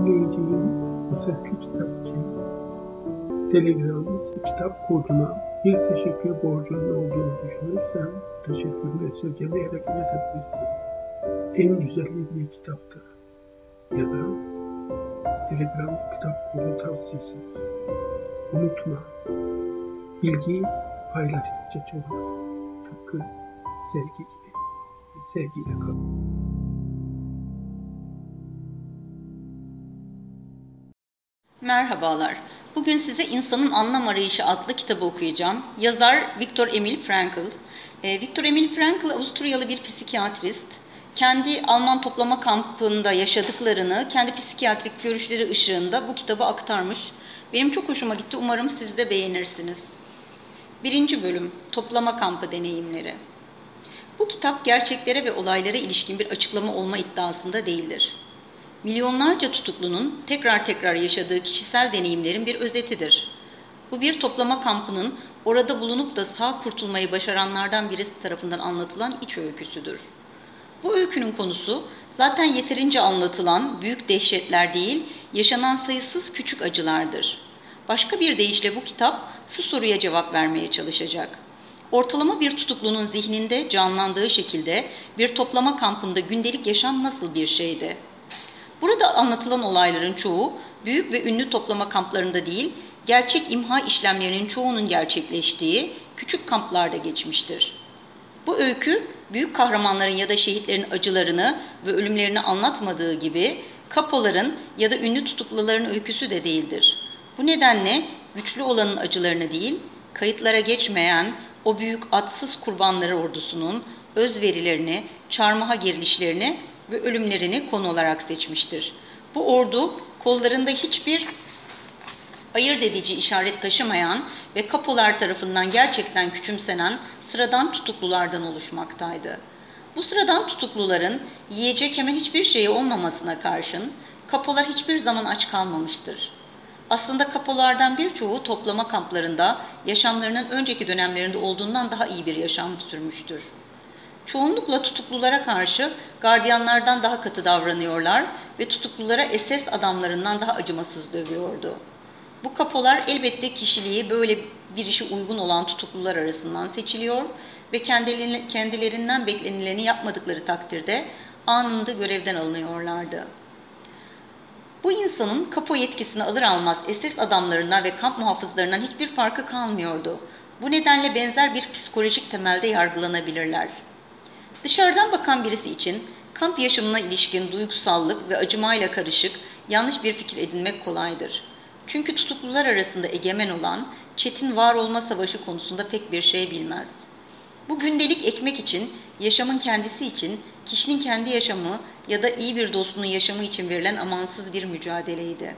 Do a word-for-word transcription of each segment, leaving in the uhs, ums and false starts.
dinleyicinin bu sesli kitap için Telegram kitap koduna bir teşekkür borcunun olduğunu düşünürsen teşekkürünü esirgemeyerek yazabilirsin. En güzeli bir kitaptır ya da Telegram kitap kodu tavsiyesidir. Unutma, bilgi paylaştıkça çoğalır. Tıpkı sevgi gibi. Sevgiyle kal. Merhabalar. Bugün size İnsanın Anlam Arayışı adlı kitabı okuyacağım. Yazar Viktor Emil Frankl. Ee, Viktor Emil Frankl Avusturyalı bir psikiyatrist. Kendi Alman toplama kampında yaşadıklarını kendi psikiyatrik görüşleri ışığında bu kitabı aktarmış. Benim çok hoşuma gitti. Umarım siz de beğenirsiniz. Birinci bölüm, Toplama Kampı Deneyimleri. Bu kitap gerçeklere ve olaylara ilişkin bir açıklama olma iddiasında değildir. Milyonlarca tutuklunun tekrar tekrar yaşadığı kişisel deneyimlerin bir özetidir. Bu bir toplama kampının orada bulunup da sağ kurtulmayı başaranlardan birisi tarafından anlatılan iç öyküsüdür. Bu öykünün konusu zaten yeterince anlatılan büyük dehşetler değil, yaşanan sayısız küçük acılardır. Başka bir deyişle bu kitap şu soruya cevap vermeye çalışacak. Ortalama bir tutuklunun zihninde canlandığı şekilde bir toplama kampında gündelik yaşam nasıl bir şeydi? Burada anlatılan olayların çoğu büyük ve ünlü toplama kamplarında değil, gerçek imha işlemlerinin çoğunun gerçekleştiği küçük kamplarda geçmiştir. Bu öykü, büyük kahramanların ya da şehitlerin acılarını ve ölümlerini anlatmadığı gibi, kapoların ya da ünlü tutukluların öyküsü de değildir. Bu nedenle güçlü olanın acılarını değil, kayıtlara geçmeyen o büyük atsız kurbanları ordusunun özverilerini, çarmıha gerilişlerini ve ölümlerini konu olarak seçmiştir. Bu ordu kollarında hiçbir ayırt edici işaret taşımayan ve kapolar tarafından gerçekten küçümsenen sıradan tutuklulardan oluşmaktaydı. Bu sıradan tutukluların yiyecek hemen hiçbir şeyi olmamasına karşın kapolar hiçbir zaman aç kalmamıştır. Aslında kapolardan birçoğu toplama kamplarında yaşamlarının önceki dönemlerinde olduğundan daha iyi bir yaşam sürmüştür. Çoğunlukla tutuklulara karşı gardiyanlardan daha katı davranıyorlar ve tutuklulara S S adamlarından daha acımasız dövüyordu. Bu kapolar elbette kişiliği böyle bir işe uygun olan tutuklular arasından seçiliyor ve kendilerinden beklenileni yapmadıkları takdirde anında görevden alınıyorlardı. Bu insanın kapo yetkisini alır almaz S S adamlarından ve kamp muhafızlarından hiçbir farkı kalmıyordu. Bu nedenle benzer bir psikolojik temelde yargılanabilirler. Dışarıdan bakan birisi için kamp yaşamına ilişkin duygusallık ve acımayla karışık yanlış bir fikir edinmek kolaydır. Çünkü tutuklular arasında egemen olan çetin var olma savaşı konusunda pek bir şey bilmez. Bu gündelik ekmek için, yaşamın kendisi için, kişinin kendi yaşamı ya da iyi bir dostunun yaşamı için verilen amansız bir mücadeleydi.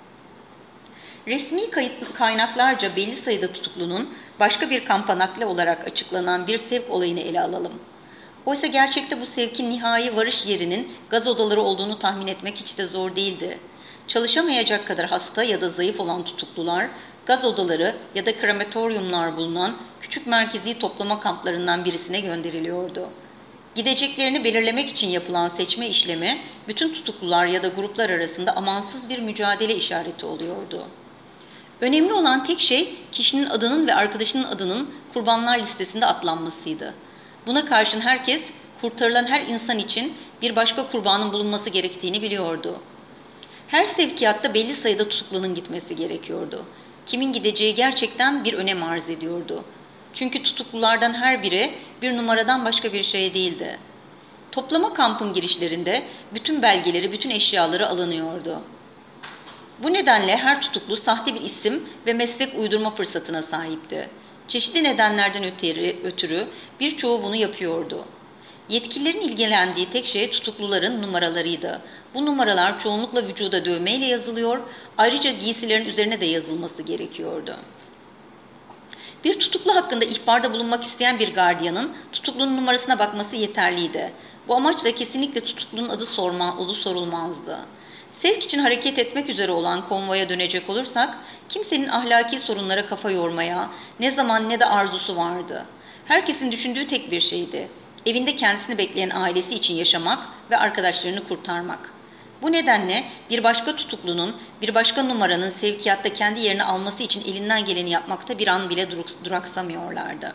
Resmi kayıt, kaynaklarca belli sayıda tutuklunun başka bir kampa nakli olarak açıklanan bir sevk olayını ele alalım. Oysa gerçekte bu sevkin nihai varış yerinin gaz odaları olduğunu tahmin etmek hiç de zor değildi. Çalışamayacak kadar hasta ya da zayıf olan tutuklular, gaz odaları ya da krematoryumlar bulunan küçük merkezi toplama kamplarından birisine gönderiliyordu. Gideceklerini belirlemek için yapılan seçme işlemi, bütün tutuklular ya da gruplar arasında amansız bir mücadele işareti oluyordu. Önemli olan tek şey, kişinin adının ve arkadaşının adının kurbanlar listesinde atlanmasıydı. Buna karşın herkes, kurtarılan her insan için bir başka kurbanın bulunması gerektiğini biliyordu. Her sevkiyatta belli sayıda tutuklunun gitmesi gerekiyordu. Kimin gideceği gerçekten bir önem arz ediyordu. Çünkü tutuklulardan her biri bir numaradan başka bir şey değildi. Toplama kampın girişlerinde bütün belgeleri, bütün eşyaları alınıyordu. Bu nedenle her tutuklu sahte bir isim ve meslek uydurma fırsatına sahipti. Çeşitli nedenlerden ötürü, ötürü birçoğu bunu yapıyordu. Yetkililerin ilgilendiği tek şey tutukluların numaralarıydı. Bu numaralar çoğunlukla vücuda dövmeyle yazılıyor, ayrıca giysilerin üzerine de yazılması gerekiyordu. Bir tutuklu hakkında ihbarda bulunmak isteyen bir gardiyanın tutuklunun numarasına bakması yeterliydi. Bu amaçla kesinlikle tutuklunun adı sorma, adı sorulmazdı. Sevk için hareket etmek üzere olan konvoya dönecek olursak, kimsenin ahlaki sorunlara kafa yormaya ne zaman ne de arzusu vardı. Herkesin düşündüğü tek bir şeydi. Evinde kendisini bekleyen ailesi için yaşamak ve arkadaşlarını kurtarmak. Bu nedenle bir başka tutuklunun, bir başka numaranın sevkiyatta kendi yerini alması için elinden geleni yapmakta bir an bile duraksamıyorlardı.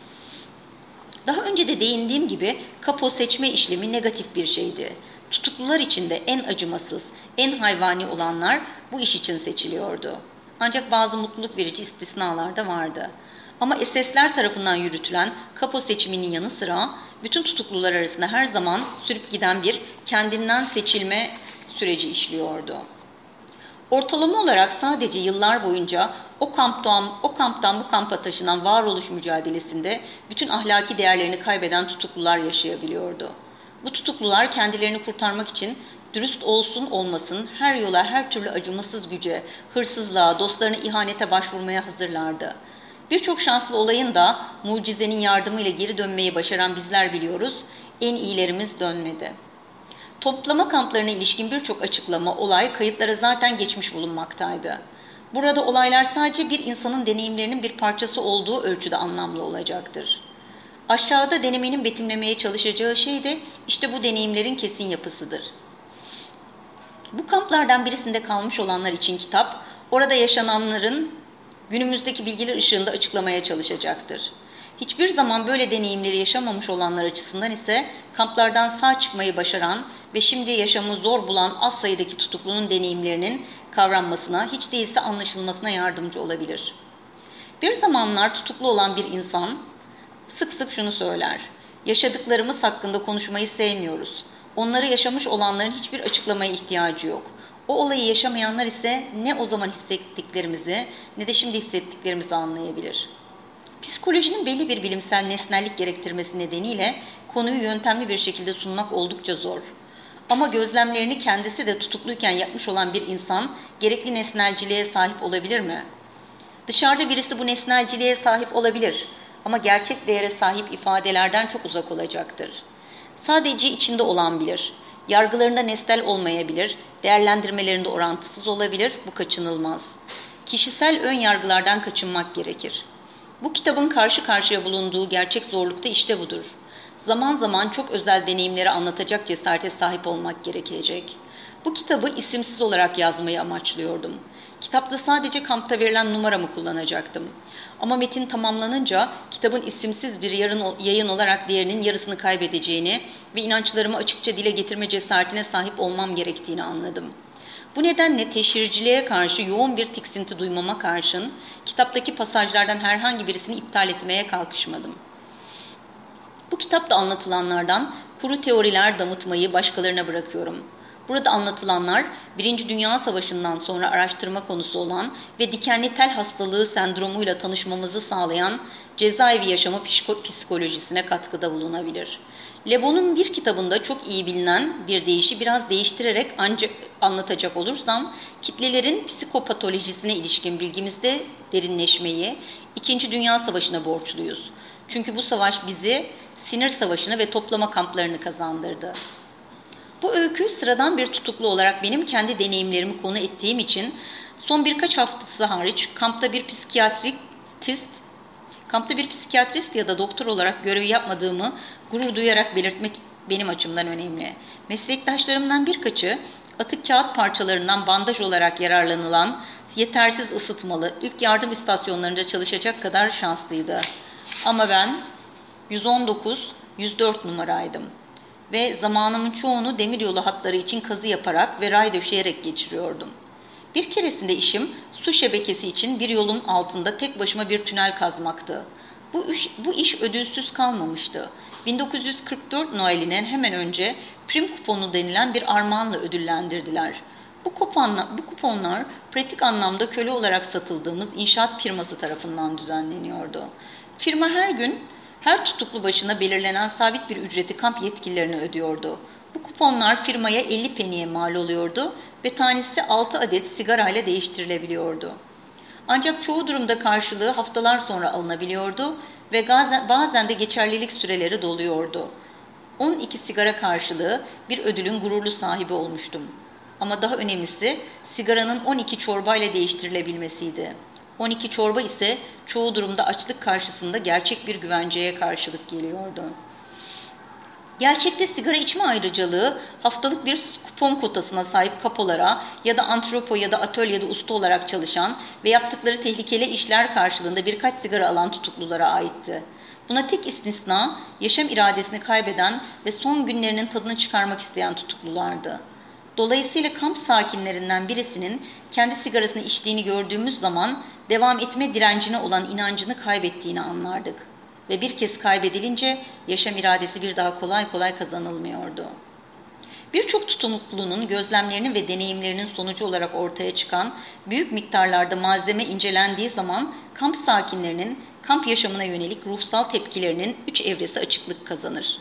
Daha önce de değindiğim gibi kapo seçme işlemi negatif bir şeydi. Tutuklular içinde en acımasız, en hayvani olanlar bu iş için seçiliyordu. Ancak bazı mutluluk verici istisnalar da vardı. Ama S S'ler tarafından yürütülen kapo seçiminin yanı sıra bütün tutuklular arasında her zaman sürüp giden bir kendinden seçilme süreci işliyordu. Ortalama olarak sadece yıllar boyunca o kamptan, o kamptan bu kampa taşınan varoluş mücadelesinde bütün ahlaki değerlerini kaybeden tutuklular yaşayabiliyordu. Bu tutuklular kendilerini kurtarmak için dürüst olsun olmasın her yola, her türlü acımasız güce, hırsızlığa, dostlarına ihanete başvurmaya hazırlardı. Birçok şanslı olayın da mucizenin yardımıyla geri dönmeyi başaran bizler biliyoruz, en iyilerimiz dönmedi. Toplama kamplarına ilişkin birçok açıklama, olay kayıtlara zaten geçmiş bulunmaktaydı. Burada olaylar sadece bir insanın deneyimlerinin bir parçası olduğu ölçüde anlamlı olacaktır. Aşağıda denemenin betimlemeye çalışacağı şey de işte bu deneyimlerin kesin yapısıdır. Bu kamplardan birisinde kalmış olanlar için kitap, orada yaşananların günümüzdeki bilgiler ışığında açıklamaya çalışacaktır. Hiçbir zaman böyle deneyimleri yaşamamış olanlar açısından ise kamplardan sağ çıkmayı başaran ve şimdi yaşamı zor bulan az sayıdaki tutuklunun deneyimlerinin kavranmasına, hiç değilse anlaşılmasına yardımcı olabilir. Bir zamanlar tutuklu olan bir insan sık sık şunu söyler: yaşadıklarımız hakkında konuşmayı sevmiyoruz. Onları yaşamış olanların hiçbir açıklamaya ihtiyacı yok. O olayı yaşamayanlar ise ne o zaman hissettiklerimizi ne de şimdi hissettiklerimizi anlayabilir. Psikolojinin belli bir bilimsel nesnellik gerektirmesi nedeniyle konuyu yöntemli bir şekilde sunmak oldukça zor. Ama gözlemlerini kendisi de tutukluyken yapmış olan bir insan gerekli nesnelciliğe sahip olabilir mi? Dışarıda birisi bu nesnelciliğe sahip olabilir ama gerçek değere sahip ifadelerden çok uzak olacaktır. Sadece içinde olan bilir. Yargılarında nesnel olmayabilir, değerlendirmelerinde orantısız olabilir, bu kaçınılmaz. Kişisel ön yargılardan kaçınmak gerekir. Bu kitabın karşı karşıya bulunduğu gerçek zorlukta işte budur. Zaman zaman çok özel deneyimleri anlatacak cesarete sahip olmak gerekecek. Bu kitabı isimsiz olarak yazmayı amaçlıyordum. Kitapta sadece kampta verilen numaramı kullanacaktım. Ama metin tamamlanınca kitabın isimsiz bir yayın olarak değerinin yarısını kaybedeceğini ve inançlarımı açıkça dile getirme cesaretine sahip olmam gerektiğini anladım. Bu nedenle teşhirciliğe karşı yoğun bir tiksinti duymama karşın kitaptaki pasajlardan herhangi birisini iptal etmeye kalkışmadım. Bu kitapta anlatılanlardan kuru teoriler damıtmayı başkalarına bırakıyorum. Burada anlatılanlar Birinci Dünya Savaşı'ndan sonra araştırma konusu olan ve dikenli tel hastalığı sendromuyla tanışmamızı sağlayan cezaevi yaşamı psikolojisine katkıda bulunabilir. Le Bon'un bir kitabında çok iyi bilinen bir deyişi biraz değiştirerek ancak anlatacak olursam, kitlelerin psikopatolojisine ilişkin bilgimizde derinleşmeyi İkinci Dünya Savaşı'na borçluyuz. Çünkü bu savaş bizi sinir savaşını ve toplama kamplarını kazandırdı. Bu öyküyü sıradan bir tutuklu olarak benim kendi deneyimlerimi konu ettiğim için son birkaç haftası hariç kampta bir psikiyatrist, kampta bir psikiyatrist ya da doktor olarak görevi yapmadığımı gurur duyarak belirtmek benim açımdan önemli. Meslektaşlarımdan birkaçı atık kağıt parçalarından bandaj olarak yararlanılan yetersiz ısıtmalı ilk yardım istasyonlarında çalışacak kadar şanslıydı. Ama ben yüz on dokuz yüz dört numaraydım ve zamanımın çoğunu demiryolu hatları için kazı yaparak ve ray döşeyerek geçiriyordum. Bir keresinde işim su şebekesi için bir yolun altında tek başıma bir tünel kazmaktı. Bu iş, bu iş ödülsüz kalmamıştı. bin dokuz yüz kırk dört Noel'inden hemen önce prim kuponu denilen bir armağanla ödüllendirdiler. Bu kuponlar, bu kuponlar pratik anlamda köle olarak satıldığımız inşaat firması tarafından düzenleniyordu. Firma her gün her tutuklu başına belirlenen sabit bir ücreti kamp yetkililerine ödüyordu. Bu kuponlar firmaya elli peniye mal oluyordu ve tanesi altı adet sigarayla değiştirilebiliyordu. Ancak çoğu durumda karşılığı haftalar sonra alınabiliyordu ve bazen de geçerlilik süreleri doluyordu. on iki sigara karşılığı bir ödülün gururlu sahibi olmuştum. Ama daha önemlisi sigaranın on iki çorbayla değiştirilebilmesiydi. on iki çorba ise çoğu durumda açlık karşısında gerçek bir güvenceye karşılık geliyordu. Gerçekte sigara içme ayrıcalığı haftalık bir kupon kotasına sahip kapolara ya da antropo ya da atölyede usta olarak çalışan ve yaptıkları tehlikeli işler karşılığında birkaç sigara alan tutuklulara aitti. Buna tek istisna yaşam iradesini kaybeden ve son günlerinin tadını çıkarmak isteyen tutuklulardı. Dolayısıyla kamp sakinlerinden birisinin kendi sigarasını içtiğini gördüğümüz zaman devam etme direncine olan inancını kaybettiğini anlardık. Ve bir kez kaybedilince yaşam iradesi bir daha kolay kolay kazanılmıyordu. Birçok tutuklunun gözlemlerinin ve deneyimlerinin sonucu olarak ortaya çıkan büyük miktarlarda malzeme incelendiği zaman kamp sakinlerinin kamp yaşamına yönelik ruhsal tepkilerinin üç evresi açıklık kazanır.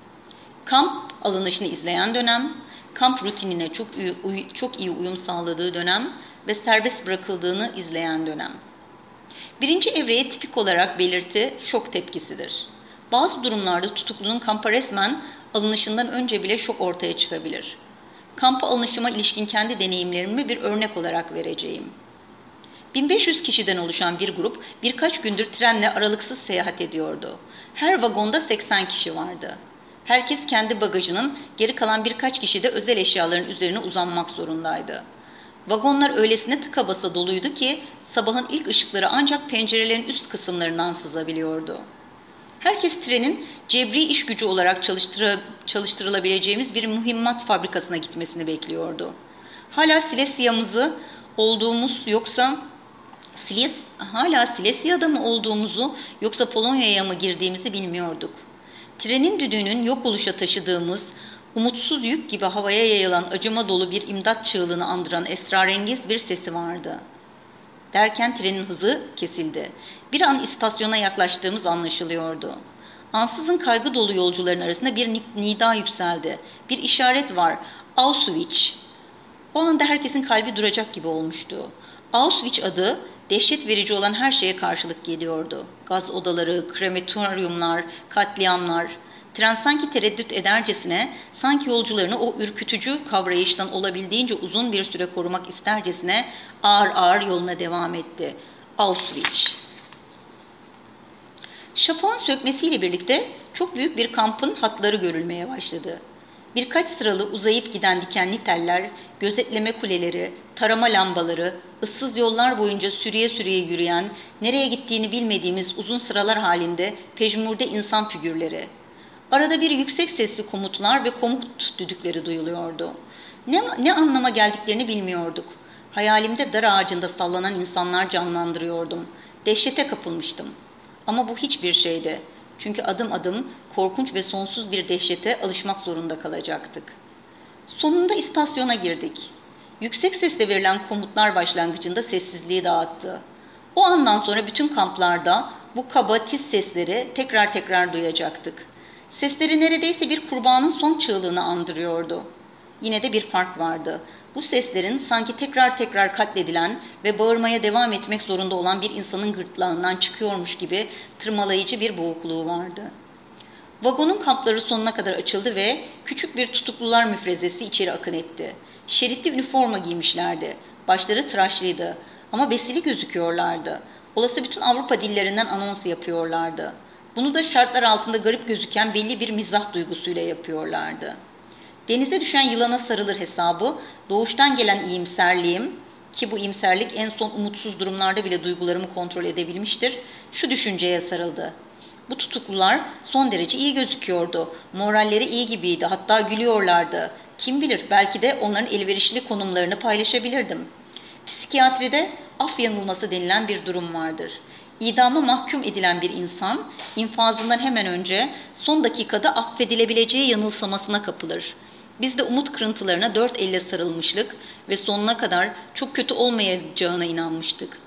Kamp alınışını izleyen dönem, kamp rutinine çok iyi, çok iyi uyum sağladığı dönem ve serbest bırakıldığını izleyen dönem. Birinci evreye tipik olarak belirti şok tepkisidir. Bazı durumlarda tutuklunun kampa resmen alınışından önce bile şok ortaya çıkabilir. Kampa alınışıma ilişkin kendi deneyimlerimi bir örnek olarak vereceğim. bin beş yüz kişiden oluşan bir grup birkaç gündür trenle aralıksız seyahat ediyordu. Her vagonda seksen kişi vardı. Herkes kendi bagajının, geri kalan birkaç kişi de özel eşyaların üzerine uzanmak zorundaydı. Vagonlar öylesine tıka basa doluydu ki sabahın ilk ışıkları ancak pencerelerin üst kısımlarından sızabiliyordu. Herkes trenin cebri iş gücü olarak çalıştır çalıştırılabileceğimiz bir mühimmat fabrikasına gitmesini bekliyordu. Hala Silesya'mızı olduğumuz yoksa Siles, hala Silesya'da mı olduğumuzu yoksa Polonya'ya mı girdiğimizi bilmiyorduk. Trenin düdüğünün yok oluşa taşıdığımız umutsuz yük gibi havaya yayılan acıma dolu bir imdat çığlığını andıran esrarengiz bir sesi vardı. Derken trenin hızı kesildi. Bir an istasyona yaklaştığımız anlaşılıyordu. Ansızın kaygı dolu yolcuların arasında bir nida yükseldi. Bir işaret var. Auschwitz. O anda herkesin kalbi duracak gibi olmuştu. Auschwitz adı dehşet verici olan her şeye karşılık geliyordu. Gaz odaları, krematoryumlar, katliamlar. Tren sanki tereddüt edercesine, sanki yolcularını o ürkütücü kavrayıştan olabildiğince uzun bir süre korumak istercesine ağır ağır yoluna devam etti. Auschwitz. Şafağın sökmesiyle birlikte çok büyük bir kampın hatları görülmeye başladı. Birkaç sıralı uzayıp giden dikenli teller, gözetleme kuleleri, tarama lambaları, ıssız yollar boyunca sürüye sürüye yürüyen, nereye gittiğini bilmediğimiz uzun sıralar halinde pejmurde insan figürleri. Arada bir yüksek sesli komutlar ve komut düdükleri duyuluyordu. Ne, ne anlama geldiklerini bilmiyorduk. Hayalimde dar ağacında sallanan insanlar canlandırıyordum. Dehşete kapılmıştım. Ama bu hiçbir şeydi. Çünkü adım adım korkunç ve sonsuz bir dehşete alışmak zorunda kalacaktık. Sonunda istasyona girdik. Yüksek sesle verilen komutlar başlangıcında sessizliği dağıttı. O andan sonra bütün kamplarda bu kaba tiz sesleri tekrar tekrar duyacaktık. Sesleri neredeyse bir kurbanın son çığlığını andırıyordu. Yine de bir fark vardı. Bu seslerin sanki tekrar tekrar katledilen ve bağırmaya devam etmek zorunda olan bir insanın gırtlağından çıkıyormuş gibi tırmalayıcı bir boğukluğu vardı. Vagonun kapları sonuna kadar açıldı ve küçük bir tutuklular müfrezesi içeri akın etti. Şeritli üniforma giymişlerdi. Başları tıraşlıydı ama besili gözüküyorlardı. Olası bütün Avrupa dillerinden anons yapıyorlardı. Bunu da şartlar altında garip gözüken belli bir mizah duygusuyla yapıyorlardı. Denize düşen yılana sarılır hesabı, doğuştan gelen iyimserliğim, ki bu iyimserlik en son umutsuz durumlarda bile duygularımı kontrol edebilmiştir, şu düşünceye sarıldı. Bu tutuklular son derece iyi gözüküyordu. Moralleri iyi gibiydi, hatta gülüyorlardı. Kim bilir, belki de onların elverişli konumlarını paylaşabilirdim. Psikiyatride af yanılması denilen bir durum vardır. İdama mahkum edilen bir insan, infazından hemen önce son dakikada affedilebileceği yanılsamasına kapılır. Biz de umut kırıntılarına dört elle sarılmışlık ve sonuna kadar çok kötü olmayacağına inanmıştık.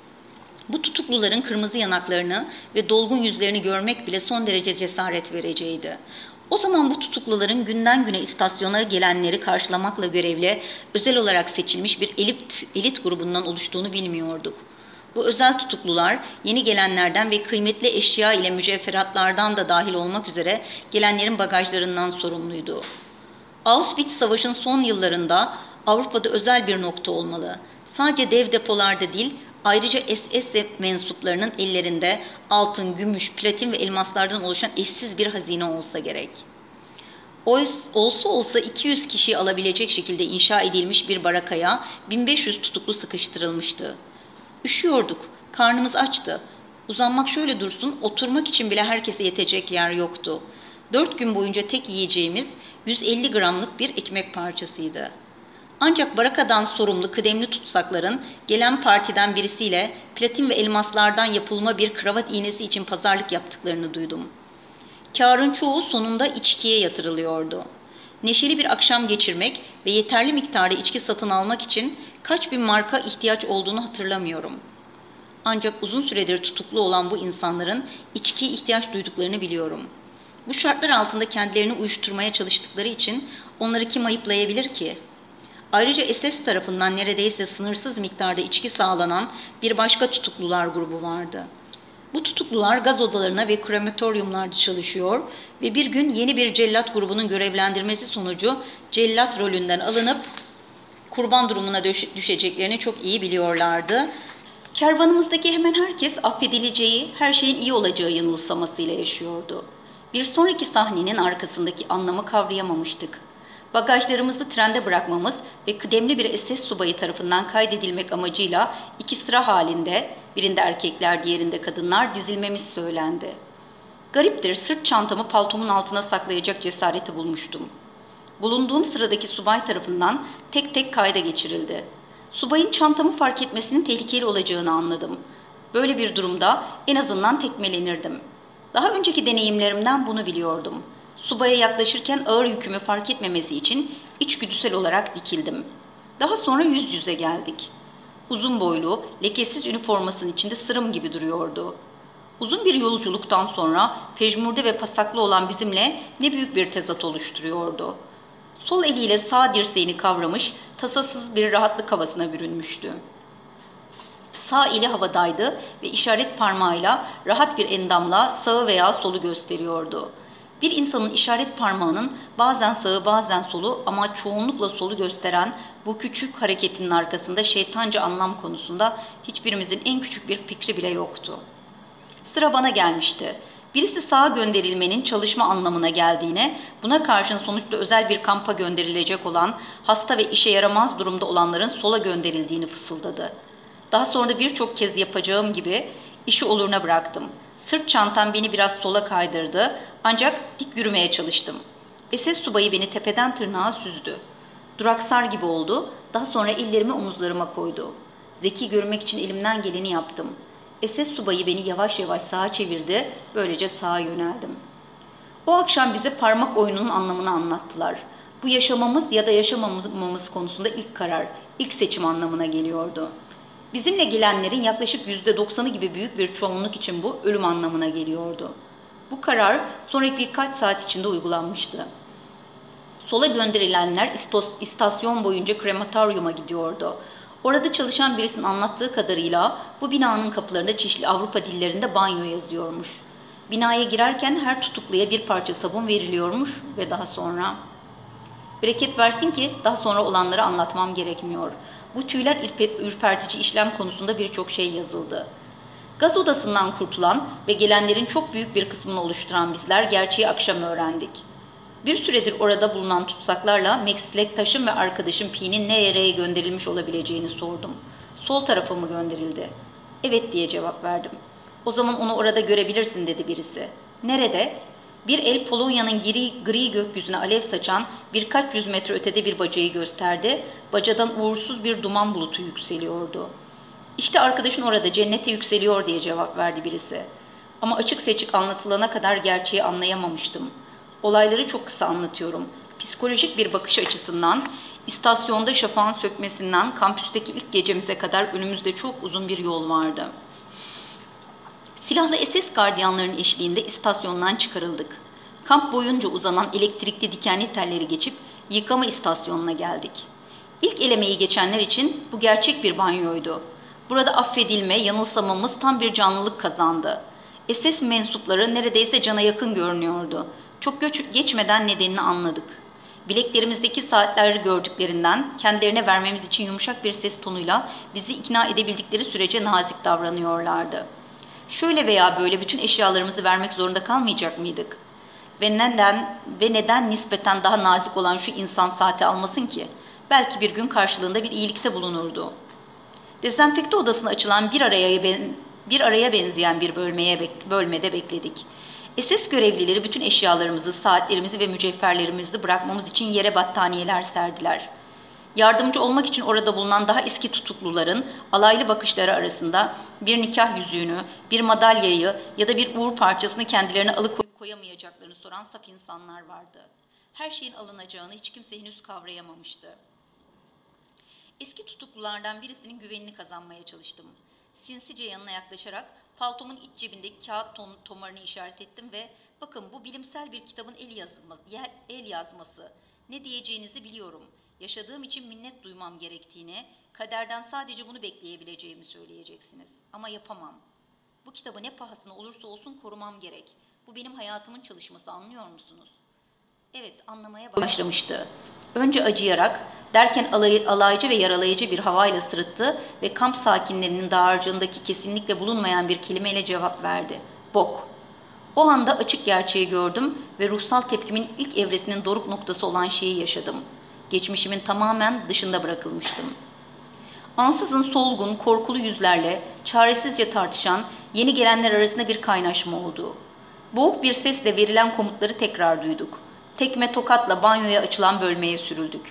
Bu tutukluların kırmızı yanaklarını ve dolgun yüzlerini görmek bile son derece cesaret vericiydi. O zaman bu tutukluların günden güne istasyona gelenleri karşılamakla görevli, özel olarak seçilmiş bir elit, elit grubundan oluştuğunu bilmiyorduk. Bu özel tutuklular yeni gelenlerden ve kıymetli eşya ile mücevheratlardan da dahil olmak üzere gelenlerin bagajlarından sorumluydu. Auschwitz savaşın son yıllarında Avrupa'da özel bir nokta olmalı. Sadece dev depolarda değil, ayrıca S S mensuplarının ellerinde altın, gümüş, platin ve elmaslardan oluşan eşsiz bir hazine olsa gerek. Oys- Olsa olsa iki yüz kişiyi alabilecek şekilde inşa edilmiş bir barakaya bin beş yüz tutuklu sıkıştırılmıştı. Üşüyorduk, karnımız açtı. Uzanmak şöyle dursun, oturmak için bile herkese yetecek yer yoktu. Dört gün boyunca tek yiyeceğimiz yüz elli gramlık bir ekmek parçasıydı. Ancak barakadan sorumlu kıdemli tutsakların gelen partiden birisiyle platin ve elmaslardan yapılma bir kravat iğnesi için pazarlık yaptıklarını duydum. Kârın çoğu sonunda içkiye yatırılıyordu. Neşeli bir akşam geçirmek ve yeterli miktarda içki satın almak için kaç bin marka ihtiyaç olduğunu hatırlamıyorum. Ancak uzun süredir tutuklu olan bu insanların içkiye ihtiyaç duyduklarını biliyorum. Bu şartlar altında kendilerini uyuşturmaya çalıştıkları için onları kim ayıplayabilir ki? Ayrıca S S tarafından neredeyse sınırsız miktarda içki sağlanan bir başka tutuklular grubu vardı. Bu tutuklular gaz odalarına ve krematoryumlarda çalışıyor ve bir gün yeni bir cellat grubunun görevlendirmesi sonucu cellat rolünden alınıp kurban durumuna düşeceklerini çok iyi biliyorlardı. Kervanımızdaki hemen herkes affedileceği, her şeyin iyi olacağı yanılsamasıyla yaşıyordu. Bir sonraki sahnenin arkasındaki anlamı kavrayamamıştık. Bagajlarımızı trende bırakmamız ve kıdemli bir S S subayı tarafından kaydedilmek amacıyla iki sıra halinde, birinde erkekler diğerinde kadınlar dizilmemiz söylendi. Gariptir, sırt çantamı paltomun altına saklayacak cesareti bulmuştum. Bulunduğum sıradaki subay tarafından tek tek kayda geçirildi. Subayın çantamı fark etmesinin tehlikeli olacağını anladım. Böyle bir durumda en azından tekmelenirdim. Daha önceki deneyimlerimden bunu biliyordum. Subaya yaklaşırken ağır yükümü fark etmemesi için içgüdüsel olarak dikildim. Daha sonra yüz yüze geldik. Uzun boylu, lekesiz üniformasının içinde sırım gibi duruyordu. Uzun bir yolculuktan sonra pejmurde ve pasaklı olan bizimle ne büyük bir tezat oluşturuyordu. Sol eliyle sağ dirseğini kavramış, tasasız bir rahatlık havasına bürünmüştü. Sağ eli havadaydı ve işaret parmağıyla rahat bir endamla sağı veya solu gösteriyordu. Bir insanın işaret parmağının bazen sağı bazen solu ama çoğunlukla solu gösteren bu küçük hareketinin arkasında şeytanca anlam konusunda hiçbirimizin en küçük bir fikri bile yoktu. Sıra bana gelmişti. Birisi sağa gönderilmenin çalışma anlamına geldiğine, buna karşın sonuçta özel bir kampa gönderilecek olan, hasta ve işe yaramaz durumda olanların sola gönderildiğini fısıldadı. Daha sonra da birçok kez yapacağım gibi işi oluruna bıraktım. Sırt çantam beni biraz sola kaydırdı ancak dik yürümeye çalıştım. S S subayı beni tepeden tırnağa süzdü. Duraksar gibi oldu, daha sonra ellerimi omuzlarıma koydu. Zeki görünmek için elimden geleni yaptım. S S subayı beni yavaş yavaş sağa çevirdi, böylece sağa yöneldim. O akşam bize parmak oyununun anlamını anlattılar. Bu yaşamamız ya da yaşamamamız konusunda ilk karar, ilk seçim anlamına geliyordu. Bizimle gelenlerin yaklaşık yüzde doksanı gibi büyük bir çoğunluk için bu ölüm anlamına geliyordu. Bu karar sonraki birkaç saat içinde uygulanmıştı. Sola gönderilenler istasyon boyunca krematoryuma gidiyordu. Orada çalışan birisinin anlattığı kadarıyla bu binanın kapılarında çeşitli Avrupa dillerinde banyo yazıyormuş. Binaya girerken her tutukluya bir parça sabun veriliyormuş ve daha sonra... Bereket versin ki daha sonra olanları anlatmam gerekmiyor. Bu tüyler ürpertici işlem konusunda birçok şey yazıldı. Gaz odasından kurtulan ve gelenlerin çok büyük bir kısmını oluşturan bizler gerçeği akşam öğrendik. Bir süredir orada bulunan tutsaklarla meslektaşım ve arkadaşım P'nin nereye gönderilmiş olabileceğini sordum. Sol tarafa mı gönderildi? Evet diye cevap verdim. O zaman onu orada görebilirsin dedi birisi. Nerede? Bir el Polonya'nın gri, gri gökyüzüne alev saçan birkaç yüz metre ötede bir bacayı gösterdi. Bacadan uğursuz bir duman bulutu yükseliyordu. İşte arkadaşın orada cennete yükseliyor diye cevap verdi birisi. Ama açık seçik anlatılana kadar gerçeği anlayamamıştım. Olayları çok kısa anlatıyorum. Psikolojik bir bakış açısından, istasyonda şafağın sökmesinden kampüsteki ilk gecemize kadar önümüzde çok uzun bir yol vardı. Silahlı S S gardiyanların eşliğinde istasyondan çıkarıldık. Kamp boyunca uzanan elektrikli dikenli telleri geçip yıkama istasyonuna geldik. İlk elemeyi geçenler için bu gerçek bir banyoydu. Burada affedilme, yanılsamamız tam bir canlılık kazandı. S S mensupları neredeyse cana yakın görünüyordu. Çok göç geçmeden nedenini anladık. Bileklerimizdeki saatleri gördüklerinden kendilerine vermemiz için yumuşak bir ses tonuyla bizi ikna edebildikleri sürece nazik davranıyorlardı. Şöyle veya böyle bütün eşyalarımızı vermek zorunda kalmayacak mıydık? Ve neden ve neden nispeten daha nazik olan şu insan saati almasın ki? Belki bir gün karşılığında bir iyilikte bulunurdu. Dezenfekte odasına açılan bir araya ben, bir araya benzeyen bir bölmeye bek, bölmede bekledik. S S görevlileri bütün eşyalarımızı, saatlerimizi ve mücevherlerimizi bırakmamız için yere battaniyeler serdiler. Yardımcı olmak için orada bulunan daha eski tutukluların alaylı bakışları arasında bir nikah yüzüğünü, bir madalyayı ya da bir uğur parçasını kendilerine alıkoyup koyamayacaklarını soran saf insanlar vardı. Her şeyin alınacağını hiç kimse henüz kavrayamamıştı. Eski tutuklulardan birisinin güvenini kazanmaya çalıştım. Sinsice yanına yaklaşarak paltomun iç cebindeki kağıt tom, tomarını işaret ettim ve "Bakın, bu bilimsel bir kitabın el yazması, el yazması. Ne diyeceğinizi biliyorum. Yaşadığım için minnet duymam gerektiğini, kaderden sadece bunu bekleyebileceğimi söyleyeceksiniz. Ama yapamam. Bu kitabı ne pahasına olursa olsun korumam gerek. Bu benim hayatımın çalışması, anlıyor musunuz?" Evet, anlamaya başlamıştı. Önce acıyarak, derken alay, alaycı ve yaralayıcı bir havayla sırıttı ve kamp sakinlerinin dağarcığındaki kesinlikle bulunmayan bir kelimeyle cevap verdi. Bok. O anda açık gerçeği gördüm ve ruhsal tepkimin ilk evresinin doruk noktası olan şeyi yaşadım. Geçmişimin tamamen dışında bırakılmıştım. Ansızın solgun, korkulu yüzlerle çaresizce tartışan yeni gelenler arasında bir kaynaşma oldu. Boğuk bir sesle verilen komutları tekrar duyduk. Tekme tokatla banyoya açılan bölmeye sürüldük.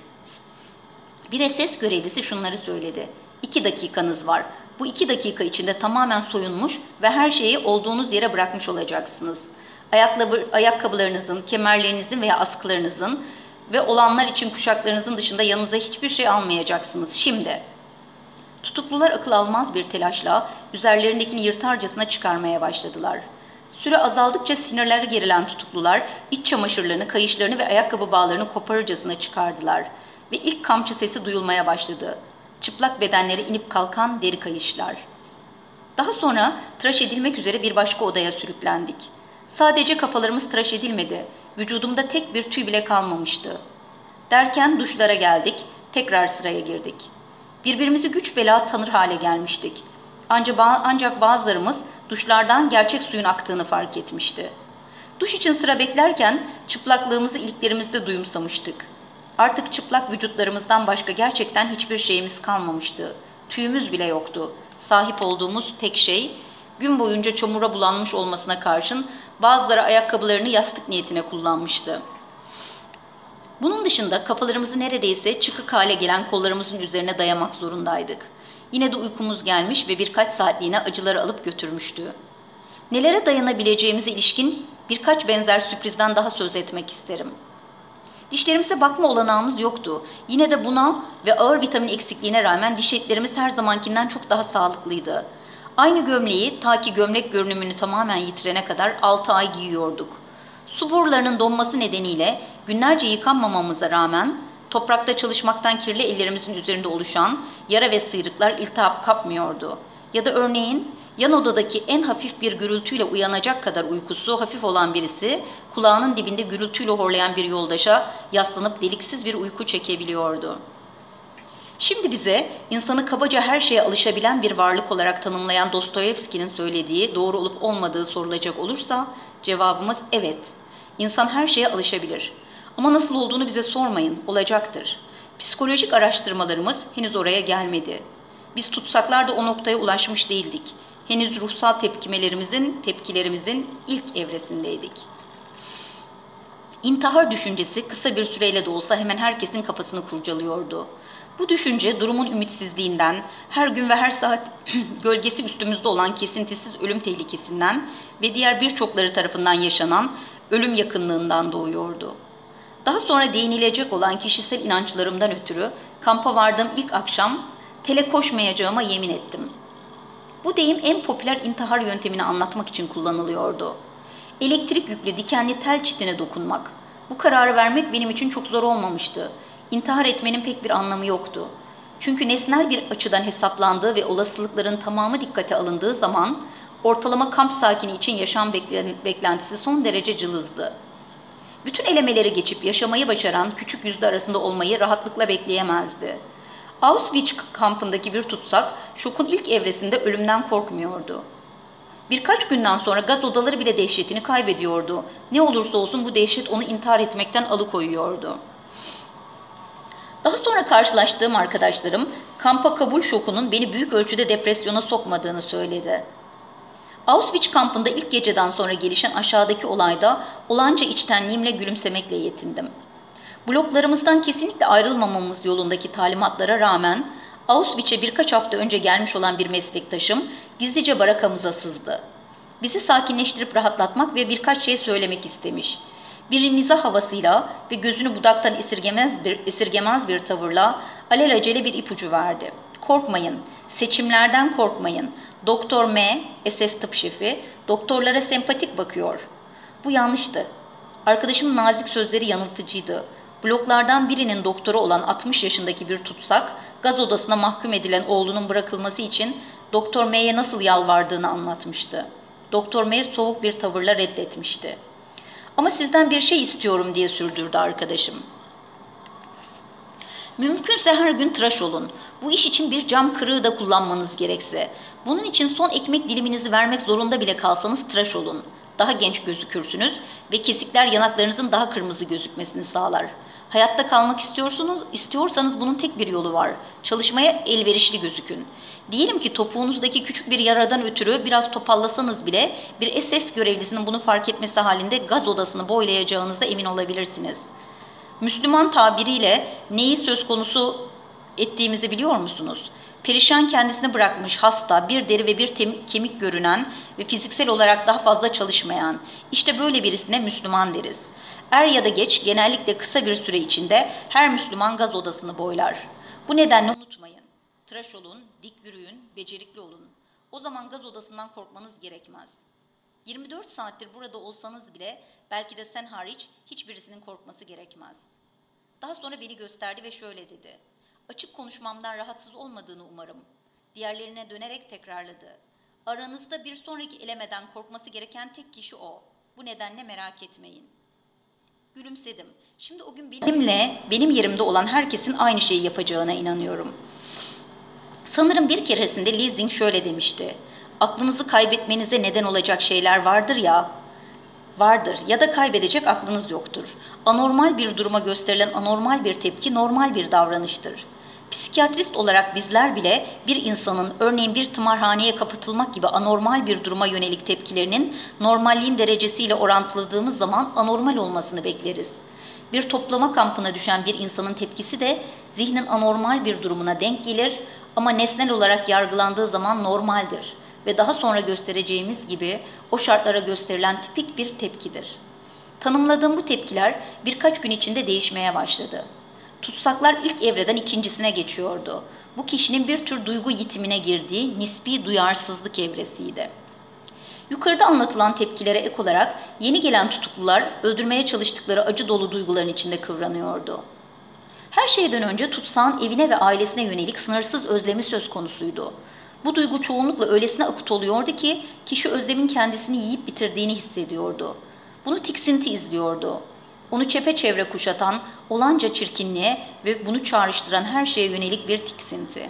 Bir S S görevlisi şunları söyledi. İki dakikanız var. Bu iki dakika içinde tamamen soyunmuş ve her şeyi olduğunuz yere bırakmış olacaksınız. Ayakkabı, ayakkabılarınızın, kemerlerinizin veya askılarınızın ve olanlar için kuşaklarınızın dışında yanınıza hiçbir şey almayacaksınız. Şimdi. Tutuklular akıl almaz bir telaşla üzerlerindekini yırtarcasına çıkarmaya başladılar. Süre azaldıkça sinirleri gerilen tutuklular iç çamaşırlarını, kayışlarını ve ayakkabı bağlarını koparırcasına çıkardılar ve ilk kamçı sesi duyulmaya başladı. Çıplak bedenleri inip kalkan deri kayışlar. Daha sonra tıraş edilmek üzere bir başka odaya sürüklendik. Sadece kafalarımız tıraş edilmedi, vücudumda tek bir tüy bile kalmamıştı. Derken duşlara geldik, tekrar sıraya girdik. Birbirimizi güç bela tanır hale gelmiştik. Ancak, ancak bazılarımız duşlardan gerçek suyun aktığını fark etmişti. Duş için sıra beklerken çıplaklığımızı iliklerimizde duyumsamıştık. Artık çıplak vücutlarımızdan başka gerçekten hiçbir şeyimiz kalmamıştı. Tüyümüz bile yoktu. Sahip olduğumuz tek şey, gün boyunca çamura bulanmış olmasına karşın bazıları ayakkabılarını yastık niyetine kullanmıştı. Bunun dışında kafalarımızı neredeyse çıkık hale gelen kollarımızın üzerine dayamak zorundaydık. Yine de uykumuz gelmiş ve birkaç saatliğine acıları alıp götürmüştü. Nelere dayanabileceğimize ilişkin birkaç benzer sürprizden daha söz etmek isterim. Dişlerimize bakma olanağımız yoktu. Yine de buna ve ağır vitamin eksikliğine rağmen diş etlerimiz her zamankinden çok daha sağlıklıydı. Aynı gömleği ta ki gömlek görünümünü tamamen yitirene kadar altı ay giyiyorduk. Su borularının donması nedeniyle günlerce yıkanmamamıza rağmen toprakta çalışmaktan kirli ellerimizin üzerinde oluşan yara ve sıyrıklar iltihap kapmıyordu. Ya da örneğin yan odadaki en hafif bir gürültüyle uyanacak kadar uykusu hafif olan birisi kulağının dibinde gürültüyle horlayan bir yoldaşa yaslanıp deliksiz bir uyku çekebiliyordu. Şimdi bize insanı kabaca her şeye alışabilen bir varlık olarak tanımlayan Dostoyevski'nin söylediği doğru olup olmadığı sorulacak olursa cevabımız evet. İnsan her şeye alışabilir. Ama nasıl olduğunu bize sormayın, olacaktır. Psikolojik araştırmalarımız henüz oraya gelmedi. Biz tutsaklar da o noktaya ulaşmış değildik. Henüz ruhsal tepkimelerimizin, tepkilerimizin ilk evresindeydik. İntihar düşüncesi kısa bir süreyle de olsa hemen herkesin kafasını kurcalıyordu. Bu düşünce durumun ümitsizliğinden, her gün ve her saat gölgesi üstümüzde olan kesintisiz ölüm tehlikesinden ve diğer birçokları tarafından yaşanan ölüm yakınlığından doğuyordu. Daha sonra değinilecek olan kişisel inançlarımdan ötürü kampa vardığım ilk akşam tele koşmayacağıma yemin ettim. Bu deyim en popüler intihar yöntemini anlatmak için kullanılıyordu. Elektrik yüklü dikenli tel çitine dokunmak. Bu kararı vermek benim için çok zor olmamıştı. İntihar etmenin pek bir anlamı yoktu. Çünkü nesnel bir açıdan hesaplandığı ve olasılıkların tamamı dikkate alındığı zaman ortalama kamp sakini için yaşam beklentisi son derece cılızdı. Bütün elemeleri geçip yaşamayı başaran küçük yüzde arasında olmayı rahatlıkla bekleyemezdi. Auschwitz kampındaki bir tutsak şokun ilk evresinde ölümden korkmuyordu. Birkaç günden sonra gaz odaları bile dehşetini kaybediyordu. Ne olursa olsun bu dehşet onu intihar etmekten alıkoyuyordu. Daha sonra karşılaştığım arkadaşlarım kampa kabul şokunun beni büyük ölçüde depresyona sokmadığını söyledi. Auschwitz kampında ilk geceden sonra gelişen aşağıdaki olayda olanca içtenliğimle gülümsemekle yetindim. Bloklarımızdan kesinlikle ayrılmamamız yolundaki talimatlara rağmen Auschwitz'e birkaç hafta önce gelmiş olan bir meslektaşım gizlice barakamıza sızdı. Bizi sakinleştirip rahatlatmak ve birkaç şey söylemek istemiş. Bir mizah havasıyla ve gözünü budaktan esirgemez bir, esirgemez bir tavırla alelacele bir ipucu verdi. Korkmayın, seçimlerden korkmayın. Doktor M, S S tıp şefi, doktorlara sempatik bakıyor. Bu yanlıştı. Arkadaşımın nazik sözleri yanıltıcıydı. Bloklardan birinin doktoru olan altmış yaşındaki bir tutsak, gaz odasına mahkum edilen oğlunun bırakılması için Doktor M'ye nasıl yalvardığını anlatmıştı. Doktor M soğuk bir tavırla reddetmişti. Ama sizden bir şey istiyorum diye sürdürdü arkadaşım. Mümkünse her gün tıraş olun. Bu iş için bir cam kırığı da kullanmanız gerekse. Bunun için son ekmek diliminizi vermek zorunda bile kalsanız tıraş olun. Daha genç gözükürsünüz ve kesikler yanaklarınızın daha kırmızı gözükmesini sağlar. Hayatta kalmak istiyorsunuz, istiyorsanız bunun tek bir yolu var. Çalışmaya elverişli gözükün. Diyelim ki topuğunuzdaki küçük bir yaradan ötürü biraz topallasanız bile bir S S görevlisinin bunu fark etmesi halinde gaz odasını boylayacağınıza emin olabilirsiniz. Müslüman tabiriyle neyi söz konusu ettiğimizi biliyor musunuz? Perişan kendisini bırakmış, hasta, bir deri ve bir kemik görünen ve fiziksel olarak daha fazla çalışmayan, işte böyle birisine Müslüman deriz. Er ya da geç, genellikle kısa bir süre içinde her Müslüman gaz odasını boylar. Bu nedenle unutmayın. Tıraş olun, dik yürüyün, becerikli olun. O zaman gaz odasından korkmanız gerekmez. yirmi dört saattir burada olsanız bile belki de sen hariç hiçbirisinin korkması gerekmez. Daha sonra beni gösterdi ve şöyle dedi. Açık konuşmamdan rahatsız olmadığını umarım. Diğerlerine dönerek tekrarladı. Aranızda bir sonraki elemeden korkması gereken tek kişi o. Bu nedenle merak etmeyin. Gülümsedim. Şimdi o gün benimle, benim yerimde olan herkesin aynı şeyi yapacağına inanıyorum. Sanırım bir keresinde Lessing şöyle demişti. Aklınızı kaybetmenize neden olacak şeyler vardır ya, vardır ya da kaybedecek aklınız yoktur. Anormal bir duruma gösterilen anormal bir tepki normal bir davranıştır. Psikiyatrist olarak bizler bile bir insanın örneğin bir tımarhaneye kapatılmak gibi anormal bir duruma yönelik tepkilerinin normalliğin derecesiyle orantıladığımız zaman anormal olmasını bekleriz. Bir toplama kampına düşen bir insanın tepkisi de zihnin anormal bir durumuna denk gelir ama nesnel olarak yargılandığı zaman normaldir ve daha sonra göstereceğimiz gibi o şartlara gösterilen tipik bir tepkidir. Tanımladığım bu tepkiler birkaç gün içinde değişmeye başladı. Tutsaklar ilk evreden ikincisine geçiyordu. Bu kişinin bir tür duygu yitimine girdiği nispi duyarsızlık evresiydi. Yukarıda anlatılan tepkilere ek olarak yeni gelen tutuklular öldürmeye çalıştıkları acı dolu duyguların içinde kıvranıyordu. Her şeyden önce tutsağın evine ve ailesine yönelik sınırsız özlemi söz konusuydu. Bu duygu çoğunlukla öylesine akut oluyordu ki kişi özlemin kendisini yiyip bitirdiğini hissediyordu. Bunu tiksinti izliyordu. Onu çepeçevre kuşatan olanca çirkinliğe ve bunu çağrıştıran her şeye yönelik bir tiksinti.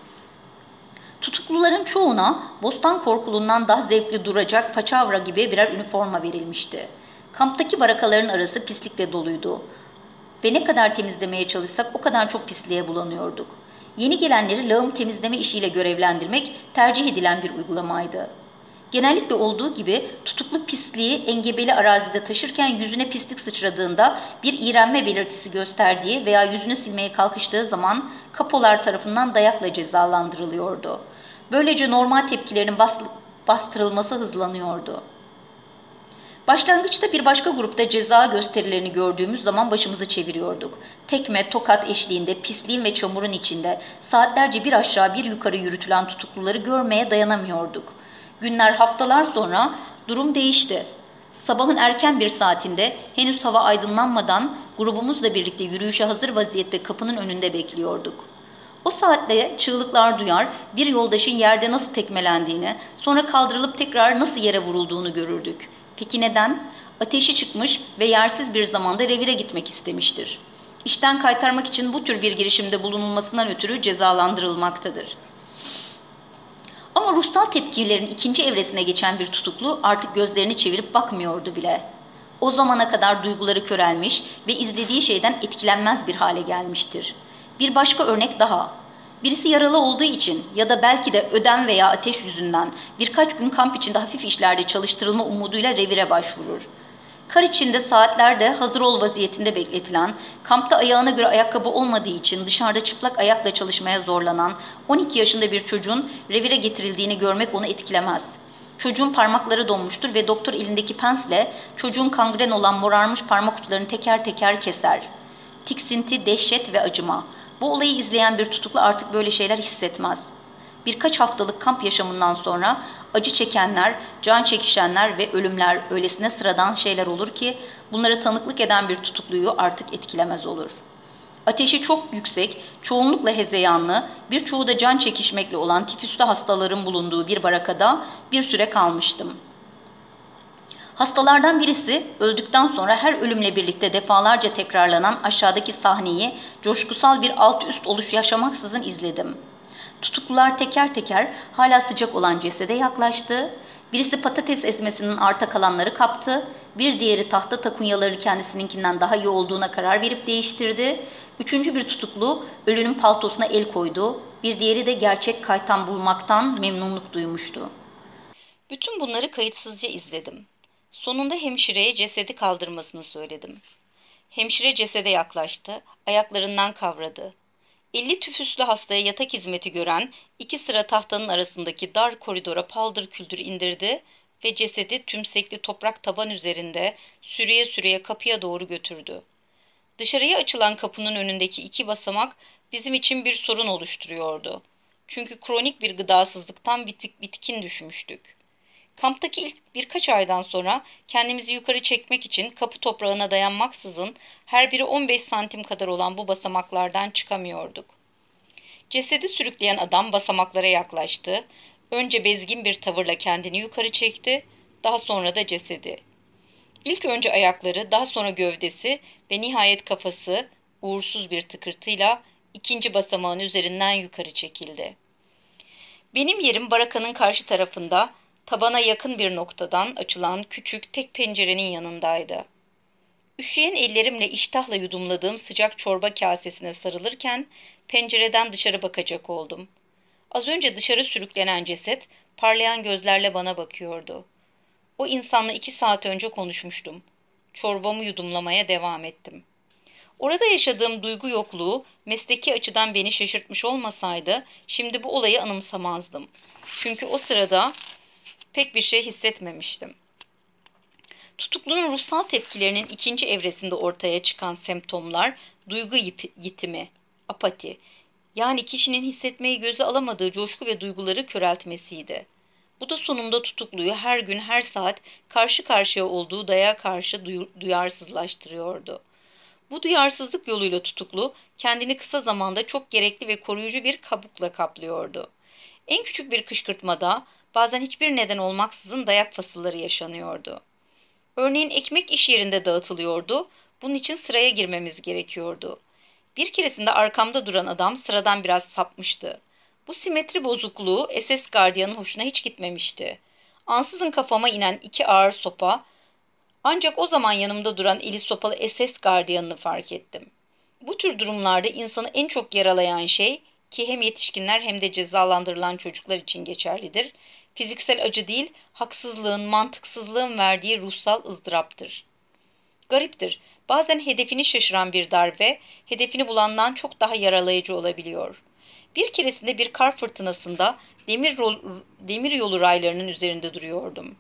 Tutukluların çoğuna Bostan Korkuluğundan daha zevkli duracak paçavra gibi birer üniforma verilmişti. Kamptaki barakaların arası pislikle doluydu. Ve ne kadar temizlemeye çalışsak o kadar çok pisliğe bulanıyorduk. Yeni gelenleri lağım temizleme işiyle görevlendirmek tercih edilen bir uygulamaydı. Genellikle olduğu gibi tutuklu pisliği engebeli arazide taşırken yüzüne pislik sıçradığında bir iğrenme belirtisi gösterdiği veya yüzünü silmeye kalkıştığı zaman kapolar tarafından dayakla cezalandırılıyordu. Böylece normal tepkilerinin bastırılması hızlanıyordu. Başlangıçta bir başka grupta ceza gösterilerini gördüğümüz zaman başımızı çeviriyorduk. Tekme, tokat eşliğinde, pisliğin ve çamurun içinde saatlerce bir aşağı bir yukarı yürütülen tutukluları görmeye dayanamıyorduk. Günler, haftalar sonra durum değişti. Sabahın erken bir saatinde henüz hava aydınlanmadan grubumuzla birlikte yürüyüşe hazır vaziyette kapının önünde bekliyorduk. O saatte çığlıklar duyar, bir yoldaşın yerde nasıl tekmelendiğini, sonra kaldırılıp tekrar nasıl yere vurulduğunu görürdük. Peki neden? Ateşi çıkmış ve yersiz bir zamanda revire gitmek istemiştir. İşten kaytarmak için bu tür bir girişimde bulunulmasından ötürü cezalandırılmaktadır. Ama ruhsal tepkilerin ikinci evresine geçen bir tutuklu artık gözlerini çevirip bakmıyordu bile. O zamana kadar duyguları körelmiş ve izlediği şeyden etkilenmez bir hale gelmiştir. Bir başka örnek daha. Birisi yaralı olduğu için ya da belki de ödem veya ateş yüzünden birkaç gün kamp içinde hafif işlerde çalıştırılma umuduyla revire başvurur. Kar içinde saatlerde hazır ol vaziyetinde bekletilen, kampta ayağına göre ayakkabı olmadığı için dışarıda çıplak ayakla çalışmaya zorlanan on iki yaşında bir çocuğun revire getirildiğini görmek onu etkilemez. Çocuğun parmakları donmuştur ve doktor elindeki pensle çocuğun kangren olan morarmış parmak uçlarını teker teker keser. Tiksinti, dehşet ve acıma. Bu olayı izleyen bir tutuklu artık böyle şeyler hissetmez. Birkaç haftalık kamp yaşamından sonra acı çekenler, can çekişenler ve ölümler öylesine sıradan şeyler olur ki bunlara tanıklık eden bir tutukluyu artık etkilemez olur. Ateşi çok yüksek, çoğunlukla hezeyanlı, birçoğu da can çekişmekle olan tifüslü hastaların bulunduğu bir barakada bir süre kalmıştım. Hastalardan birisi öldükten sonra her ölümle birlikte defalarca tekrarlanan aşağıdaki sahneyi coşkusal bir alt üst oluş yaşamaksızın izledim. Tutuklular teker teker hala sıcak olan cesede yaklaştı. Birisi patates ezmesinin arta kalanları kaptı. Bir diğeri tahta takunyaları kendisininkinden daha iyi olduğuna karar verip değiştirdi. Üçüncü bir tutuklu ölünün paltosuna el koydu. Bir diğeri de gerçek kaytan bulmaktan memnunluk duymuştu. Bütün bunları kayıtsızca izledim. Sonunda hemşireye cesedi kaldırmasını söyledim. Hemşire cesede yaklaştı, ayaklarından kavradı. elli tüfüslü hastaya yatak hizmeti gören iki sıra tahtanın arasındaki dar koridora paldır küldür indirdi ve cesedi tümsekli toprak taban üzerinde sürüye sürüye kapıya doğru götürdü. Dışarıya açılan kapının önündeki iki basamak bizim için bir sorun oluşturuyordu. Çünkü kronik bir gıdasızlıktan bitik, bitkin düşmüştük. Kamptaki ilk birkaç aydan sonra kendimizi yukarı çekmek için kapı toprağına dayanmaksızın her biri on beş santim kadar olan bu basamaklardan çıkamıyorduk. Cesedi sürükleyen adam basamaklara yaklaştı. Önce bezgin bir tavırla kendini yukarı çekti, daha sonra da cesedi. İlk önce ayakları, daha sonra gövdesi ve nihayet kafası uğursuz bir tıkırtıyla ikinci basamağın üzerinden yukarı çekildi. Benim yerim barakanın karşı tarafında, tabana yakın bir noktadan açılan küçük tek pencerenin yanındaydı. Üşüyen ellerimle iştahla yudumladığım sıcak çorba kasesine sarılırken pencereden dışarı bakacak oldum. Az önce dışarı sürüklenen ceset parlayan gözlerle bana bakıyordu. O insanla iki saat önce konuşmuştum. Çorbamı yudumlamaya devam ettim. Orada yaşadığım duygu yokluğu mesleki açıdan beni şaşırtmış olmasaydı şimdi bu olayı anımsamazdım. Çünkü o sırada pek bir şey hissetmemiştim. Tutuklunun ruhsal tepkilerinin ikinci evresinde ortaya çıkan semptomlar duygu yitimi, apati, yani kişinin hissetmeyi göze alamadığı coşku ve duyguları köreltmesiydi. Bu da sonunda tutukluyu her gün her saat karşı karşıya olduğu dayağa karşı duyarsızlaştırıyordu. Bu duyarsızlık yoluyla tutuklu kendini kısa zamanda çok gerekli ve koruyucu bir kabukla kaplıyordu. En küçük bir kışkırtmada bazen hiçbir neden olmaksızın dayak fasılları yaşanıyordu. Örneğin ekmek iş yerinde dağıtılıyordu. Bunun için sıraya girmemiz gerekiyordu. Bir keresinde arkamda duran adam sıradan biraz sapmıştı. Bu simetri bozukluğu S S gardiyanın hoşuna hiç gitmemişti. Ansızın kafama inen iki ağır sopa, ancak o zaman yanımda duran eli sopalı S S gardiyanını fark ettim. Bu tür durumlarda insanı en çok yaralayan şey, ki hem yetişkinler hem de cezalandırılan çocuklar için geçerlidir, fiziksel acı değil, haksızlığın, mantıksızlığın verdiği ruhsal ızdıraptır. Gariptir, bazen hedefini şaşıran bir darbe, hedefini bulandan çok daha yaralayıcı olabiliyor. Bir keresinde bir kar fırtınasında demir, rol, demir yolu raylarının üzerinde duruyordum.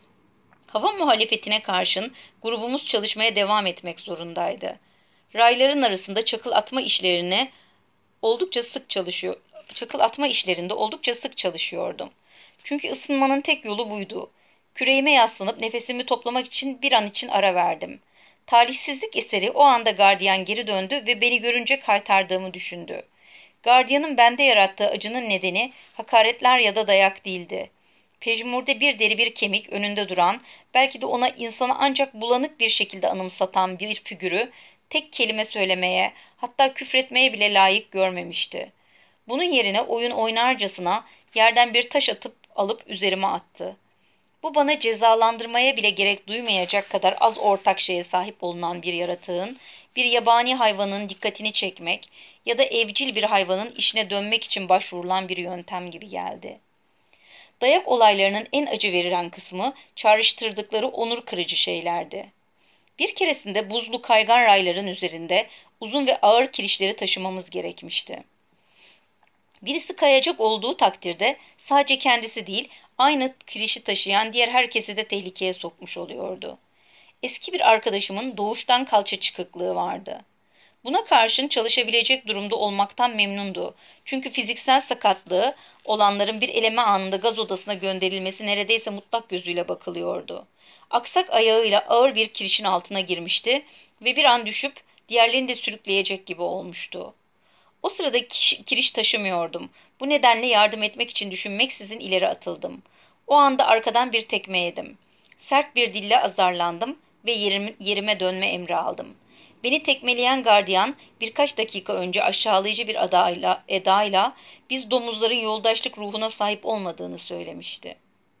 Hava muhalefetine karşın grubumuz çalışmaya devam etmek zorundaydı. Rayların arasında çakıl atma işlerine oldukça sık çalışıyor, çakıl atma işlerinde oldukça sık çalışıyordum. Çünkü ısınmanın tek yolu buydu. Küreğime yaslanıp nefesimi toplamak için bir an için ara verdim. Talihsizlik eseri o anda gardiyan geri döndü ve beni görünce kaytardığımı düşündü. Gardiyanın bende yarattığı acının nedeni hakaretler ya da dayak değildi. Pejmurde bir deri bir kemik önünde duran, belki de ona insanı ancak bulanık bir şekilde anımsatan bir figürü tek kelime söylemeye, hatta küfretmeye bile layık görmemişti. Bunun yerine oyun oynarcasına Yerden bir taş atıp alıp üzerime attı. Bu bana cezalandırmaya bile gerek duymayacak kadar az ortak şeye sahip olunan bir yaratığın, bir yabani hayvanın dikkatini çekmek ya da evcil bir hayvanın işine dönmek için başvurulan bir yöntem gibi geldi. Dayak olaylarının en acı verilen kısmı çağrıştırdıkları onur kırıcı şeylerdi. Bir keresinde buzlu kaygan rayların üzerinde uzun ve ağır kirişleri taşımamız gerekmişti. Birisi kayacak olduğu takdirde sadece kendisi değil, aynı kirişi taşıyan diğer herkesi de tehlikeye sokmuş oluyordu. Eski bir arkadaşımın doğuştan kalça çıkıklığı vardı. Buna karşın çalışabilecek durumda olmaktan memnundu. Çünkü fiziksel sakatlığı olanların bir eleme anında gaz odasına gönderilmesi neredeyse mutlak gözüyle bakılıyordu. Aksak ayağıyla ağır bir kirişin altına girmişti ve bir an düşüp diğerlerini de sürükleyecek gibi olmuştu. O sırada kiriş taşımıyordum. Bu nedenle yardım etmek için düşünmeksizin ileri atıldım. O anda arkadan bir tekme yedim. Sert bir dille azarlandım ve yerim, yerime dönme emri aldım. Beni tekmeleyen gardiyan birkaç dakika önce aşağılayıcı bir adayla, edayla biz domuzların yoldaşlık ruhuna sahip olmadığını söylemişti.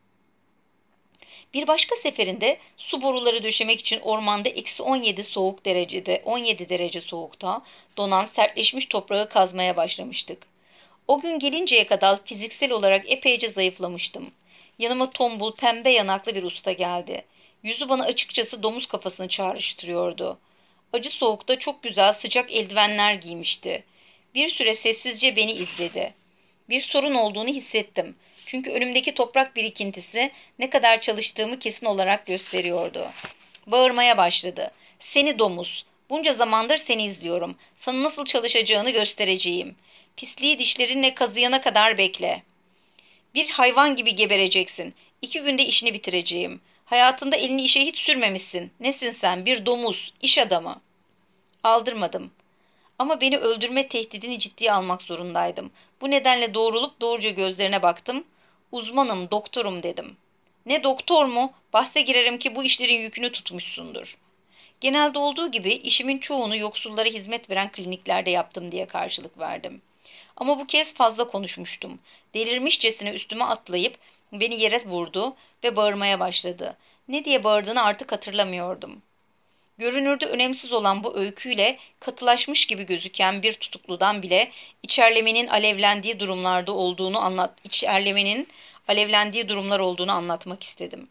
Bir başka seferinde su boruları döşemek için ormanda eksi on yedi soğuk derecede, on yedi derece soğukta donan sertleşmiş toprağı kazmaya başlamıştık. O gün gelinceye kadar fiziksel olarak epeyce zayıflamıştım. Yanıma tombul, pembe yanaklı bir usta geldi. Yüzü bana açıkçası domuz kafasını çağrıştırıyordu. Acı soğukta çok güzel sıcak eldivenler giymişti. Bir süre sessizce beni izledi. Bir sorun olduğunu hissettim. Çünkü önümdeki toprak birikintisi ne kadar çalıştığımı kesin olarak gösteriyordu. Bağırmaya başladı. Seni domuz! Bunca zamandır seni izliyorum. Sana nasıl çalışacağını göstereceğim. Pisliği dişlerinle kazıyana kadar bekle. Bir hayvan gibi gebereceksin. İki günde işini bitireceğim. Hayatında elini işe hiç sürmemişsin. Nesin sen? Bir domuz, iş adamı. Aldırmadım. Ama beni öldürme tehdidini ciddiye almak zorundaydım. Bu nedenle doğrulup doğruca gözlerine baktım. Uzmanım, doktorum dedim. Ne doktor mu? Bahse girerim ki bu işlerin yükünü tutmuşsundur. Genelde olduğu gibi işimin çoğunu yoksullara hizmet veren kliniklerde yaptım diye karşılık verdim. Ama bu kez fazla konuşmuştum. Delirmişçesine üstüme atlayıp beni yere vurdu ve bağırmaya başladı. Ne diye bağırdığını artık hatırlamıyordum. Görünürde önemsiz olan bu öyküyle katılaşmış gibi gözüken bir tutukludan bile içerlemenin alevlendiği durumlarda olduğunu anlat, içerlemenin alevlendiği durumlar olduğunu anlatmak istedim.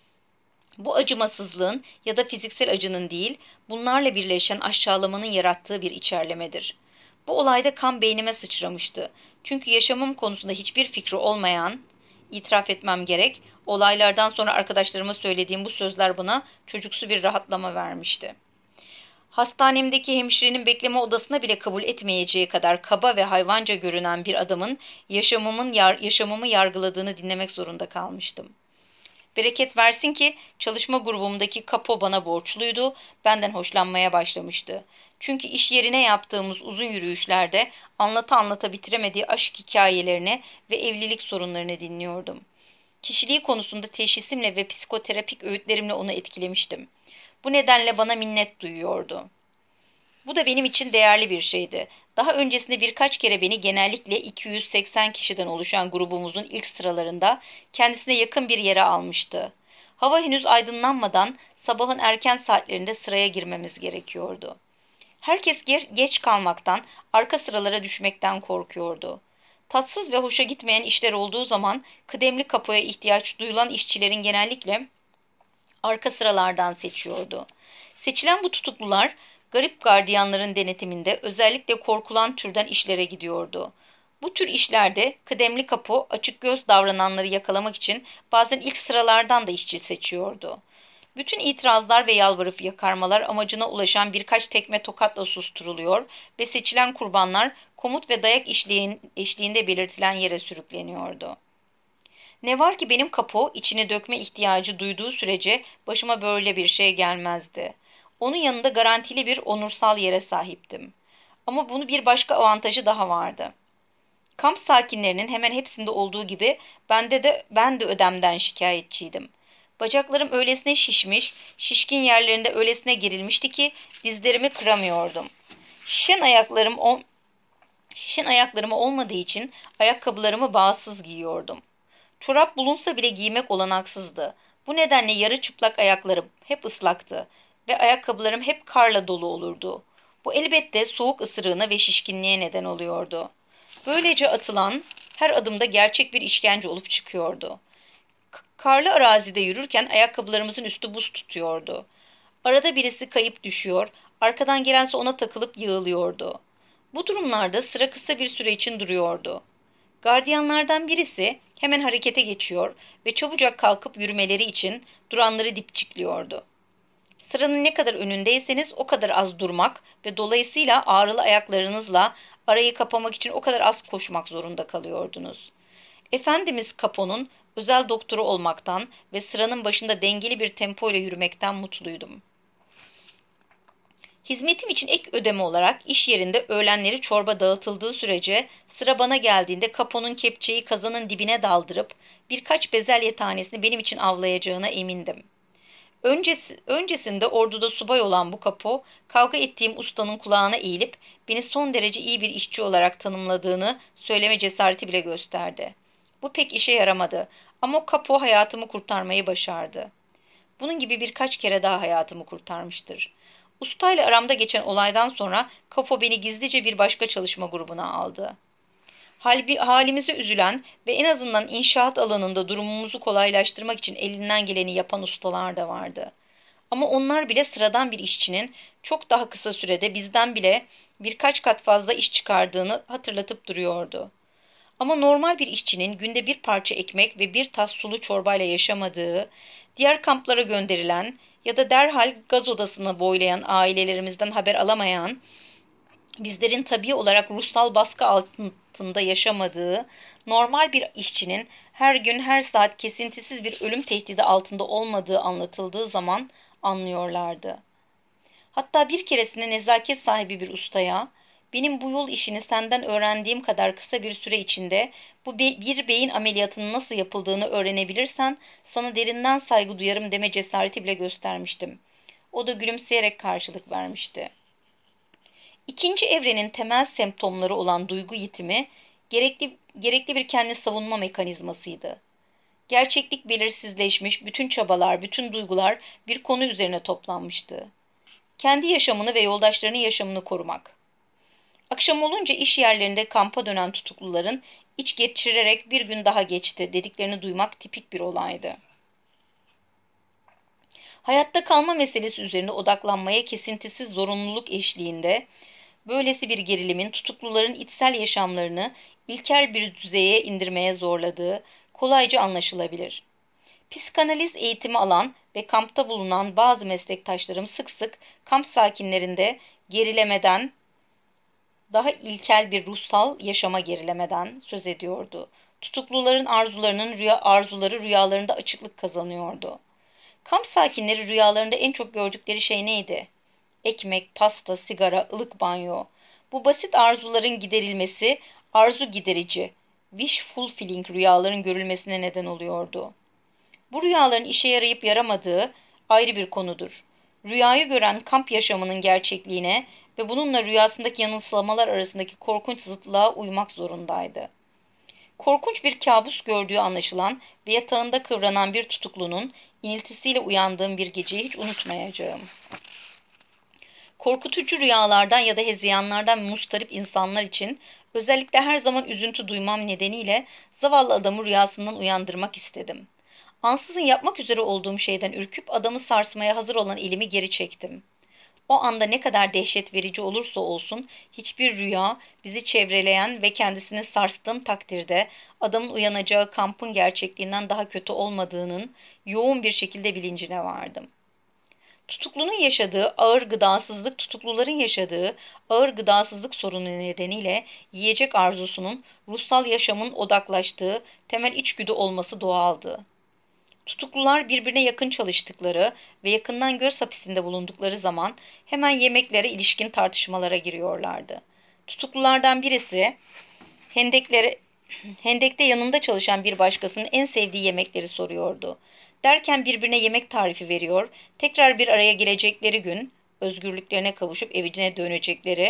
Bu acımasızlığın ya da fiziksel acının değil, bunlarla birleşen aşağılamanın yarattığı bir içerlemedir. Bu olayda kan beynime sıçramıştı. Çünkü yaşamım konusunda hiçbir fikri olmayan, itiraf etmem gerek, olaylardan sonra arkadaşlarıma söylediğim bu sözler bana çocuksu bir rahatlama vermişti. Hastanemdeki hemşirenin bekleme odasına bile kabul etmeyeceği kadar kaba ve hayvanca görünen bir adamın yaşamımın yar yaşamımı yargıladığını dinlemek zorunda kalmıştım. Bereket versin ki çalışma grubumdaki kapo bana borçluydu, benden hoşlanmaya başlamıştı. Çünkü iş yerine yaptığımız uzun yürüyüşlerde anlata anlata bitiremediği aşk hikayelerini ve evlilik sorunlarını dinliyordum. Kişiliği konusunda teşhisimle ve psikoterapik öğütlerimle onu etkilemiştim. Bu nedenle bana minnet duyuyordu. Bu da benim için değerli bir şeydi. Daha öncesinde birkaç kere beni genellikle iki yüz seksen kişiden oluşan grubumuzun ilk sıralarında kendisine yakın bir yere almıştı. Hava henüz aydınlanmadan sabahın erken saatlerinde sıraya girmemiz gerekiyordu. Herkes geç kalmaktan, arka sıralara düşmekten korkuyordu. Tatsız ve hoşa gitmeyen işler olduğu zaman kıdemli kapoya ihtiyaç duyulan işçilerin genellikle arka sıralardan seçiyordu. Seçilen bu tutuklular, garip gardiyanların denetiminde özellikle korkulan türden işlere gidiyordu. Bu tür işlerde kıdemli kapo açık göz davrananları yakalamak için bazen ilk sıralardan da işçi seçiyordu. Bütün itirazlar ve yalvarıp yakarmalar amacına ulaşan birkaç tekme tokatla susturuluyor ve seçilen kurbanlar komut ve dayak eşliğinde belirtilen yere sürükleniyordu. Ne var ki benim kapo içine dökme ihtiyacı duyduğu sürece başıma böyle bir şey gelmezdi. Onun yanında garantili bir onursal yere sahiptim. Ama bunun bir başka avantajı daha vardı. Kamp sakinlerinin hemen hepsinde olduğu gibi bende de ben de ödemden şikayetçiydim. Bacaklarım öylesine şişmiş, şişkin yerlerinde öylesine gerilmişti ki dizlerimi kıramıyordum. Şişen ayaklarım o Şişen ayaklarım olmadığı için ayakkabılarımı bağsız giyiyordum. Çorap bulunsa bile giymek olanaksızdı. Bu nedenle yarı çıplak ayaklarım hep ıslaktı ve ayakkabılarım hep karla dolu olurdu. Bu elbette soğuk ısırığına ve şişkinliğe neden oluyordu. Böylece atılan her adımda gerçek bir işkence olup çıkıyordu. Karlı arazide yürürken ayakkabılarımızın üstü buz tutuyordu. Arada birisi kayıp düşüyor, arkadan gelense ona takılıp yığılıyordu. Bu durumlarda sıra kısa bir süre için duruyordu. Gardiyanlardan birisi hemen harekete geçiyor ve çabucak kalkıp yürümeleri için duranları dipçikliyordu. Sıranın ne kadar önündeyseniz o kadar az durmak ve dolayısıyla ağrılı ayaklarınızla arayı kapamak için o kadar az koşmak zorunda kalıyordunuz. Efendimiz Capone'un özel doktoru olmaktan ve sıranın başında dengeli bir tempoyla yürümekten mutluydum. Hizmetim için ek ödeme olarak iş yerinde öğlenleri çorba dağıtıldığı sürece sıra bana geldiğinde Capone'un kepçeyi kazanın dibine daldırıp birkaç bezelye tanesini benim için avlayacağına emindim. Öncesi, öncesinde orduda subay olan bu Capo, kavga ettiğim ustanın kulağına eğilip beni son derece iyi bir işçi olarak tanımladığını söyleme cesareti bile gösterdi. Bu pek işe yaramadı ama o Capo hayatımı kurtarmayı başardı. Bunun gibi birkaç kere daha hayatımı kurtarmıştır. Ustayla aramda geçen olaydan sonra Capo beni gizlice bir başka çalışma grubuna aldı. Halbi, halimize üzülen ve en azından inşaat alanında durumumuzu kolaylaştırmak için elinden geleni yapan ustalar da vardı. Ama onlar bile sıradan bir işçinin çok daha kısa sürede bizden bile birkaç kat fazla iş çıkardığını hatırlatıp duruyordu. Ama normal bir işçinin günde bir parça ekmek ve bir tas sulu çorbayla yaşamadığı, diğer kamplara gönderilen ya da derhal gaz odasını boylayan ailelerimizden haber alamayan, bizlerin tabii olarak ruhsal baskı altında yaşamadığı, normal bir işçinin her gün her saat kesintisiz bir ölüm tehdidi altında olmadığı anlatıldığı zaman anlıyorlardı. Hatta bir keresinde nezaket sahibi bir ustaya, benim bu yol işini senden öğrendiğim kadar kısa bir süre içinde bu be bir beyin ameliyatının nasıl yapıldığını öğrenebilirsen sana derinden saygı duyarım deme cesareti bile göstermiştim. O da gülümseyerek karşılık vermişti. İkinci evrenin temel semptomları olan duygu yitimi, gerekli, gerekli bir kendini savunma mekanizmasıydı. Gerçeklik belirsizleşmiş, bütün çabalar, bütün duygular bir konu üzerine toplanmıştı. Kendi yaşamını ve yoldaşlarının yaşamını korumak. Akşam olunca iş yerlerinde kampa dönen tutukluların iç geçirerek bir gün daha geçti dediklerini duymak tipik bir olaydı. Hayatta kalma meselesi üzerine odaklanmaya kesintisiz zorunluluk eşliğinde, böylesi bir gerilimin tutukluların içsel yaşamlarını ilkel bir düzeye indirmeye zorladığı kolayca anlaşılabilir. Psikanaliz eğitimi alan ve kampta bulunan bazı meslektaşlarım sık sık kamp sakinlerinde gerilemeden, daha ilkel bir ruhsal yaşama gerilemeden söz ediyordu. Tutukluların arzularının rüya arzuları rüyalarında açıklık kazanıyordu. Kamp sakinleri rüyalarında en çok gördükleri şey neydi? Ekmek, pasta, sigara, ılık banyo. Bu basit arzuların giderilmesi, arzu giderici, wish fulfilling rüyaların görülmesine neden oluyordu. Bu rüyaların işe yarayıp yaramadığı ayrı bir konudur. Rüyayı gören kamp yaşamının gerçekliğine ve bununla rüyasındaki yanılsamalar arasındaki korkunç zıtlığa uymak zorundaydı. Korkunç bir kabus gördüğü anlaşılan ve yatağında kıvranan bir tutuklunun iniltisiyle uyandığım bir geceyi hiç unutmayacağım. Korkutucu rüyalardan ya da hezeyanlardan mustarip insanlar için özellikle her zaman üzüntü duymam nedeniyle zavallı adamı rüyasından uyandırmak istedim. Ansızın yapmak üzere olduğum şeyden ürküp adamı sarsmaya hazır olan elimi geri çektim. O anda ne kadar dehşet verici olursa olsun hiçbir rüya bizi çevreleyen ve kendisini sarstığım takdirde adamın uyanacağı kampın gerçekliğinden daha kötü olmadığının yoğun bir şekilde bilincine vardım. Tutuklunun yaşadığı ağır gıdasızlık, tutukluların yaşadığı ağır gıdasızlık sorunu nedeniyle yiyecek arzusunun ruhsal yaşamın odaklaştığı temel içgüdü olması doğaldı. Tutuklular birbirine yakın çalıştıkları ve yakından göz hapsinde bulundukları zaman hemen yemeklere ilişkin tartışmalara giriyorlardı. Tutuklulardan birisi hendekleri, hendekte yanında çalışan bir başkasının en sevdiği yemekleri soruyordu. Derken birbirine yemek tarifi veriyor, tekrar bir araya gelecekleri gün, özgürlüklerine kavuşup evine dönecekleri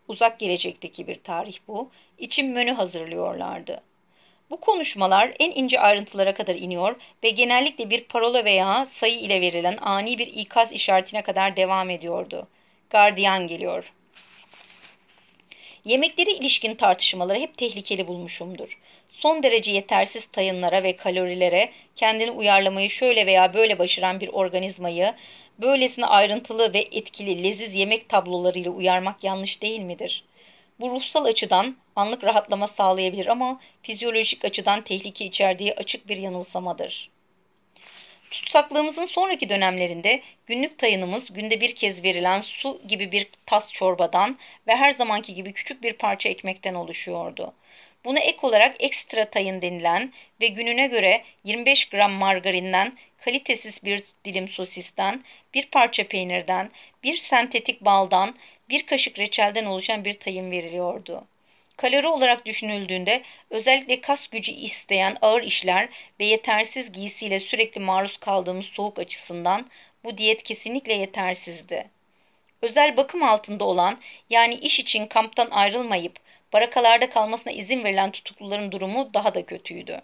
Uzak gelecekteki bir tarih bu. İçin menü hazırlıyorlardı. Bu konuşmalar en ince ayrıntılara kadar iniyor ve genellikle bir parola veya sayı ile verilen ani bir ikaz işaretine kadar devam ediyordu. Gardiyan geliyor. Yemekleri ilişkin tartışmaları hep tehlikeli bulmuşumdur. Son derece yetersiz tayınlara ve kalorilere kendini uyarlamayı şöyle veya böyle başaran bir organizmayı böylesine ayrıntılı ve etkili leziz yemek tablolarıyla uyarmak yanlış değil midir? Bu ruhsal açıdan anlık rahatlama sağlayabilir ama fizyolojik açıdan tehlike içerdiği açık bir yanılsamadır. Tutsaklığımızın sonraki dönemlerinde günlük tayınımız günde bir kez verilen su gibi bir tas çorbadan ve her zamanki gibi küçük bir parça ekmekten oluşuyordu. Buna ek olarak ekstra tayın denilen ve gününe göre yirmi beş gram margarinden, kalitesiz bir dilim sosisten, bir parça peynirden, bir sentetik baldan, bir kaşık reçelden oluşan bir tayın veriliyordu. Kalori olarak düşünüldüğünde özellikle kas gücü isteyen ağır işler ve yetersiz giysiyle sürekli maruz kaldığımız soğuk açısından bu diyet kesinlikle yetersizdi. Özel bakım altında olan, yani iş için kamptan ayrılmayıp barakalarda kalmasına izin verilen tutukluların durumu daha da kötüydü.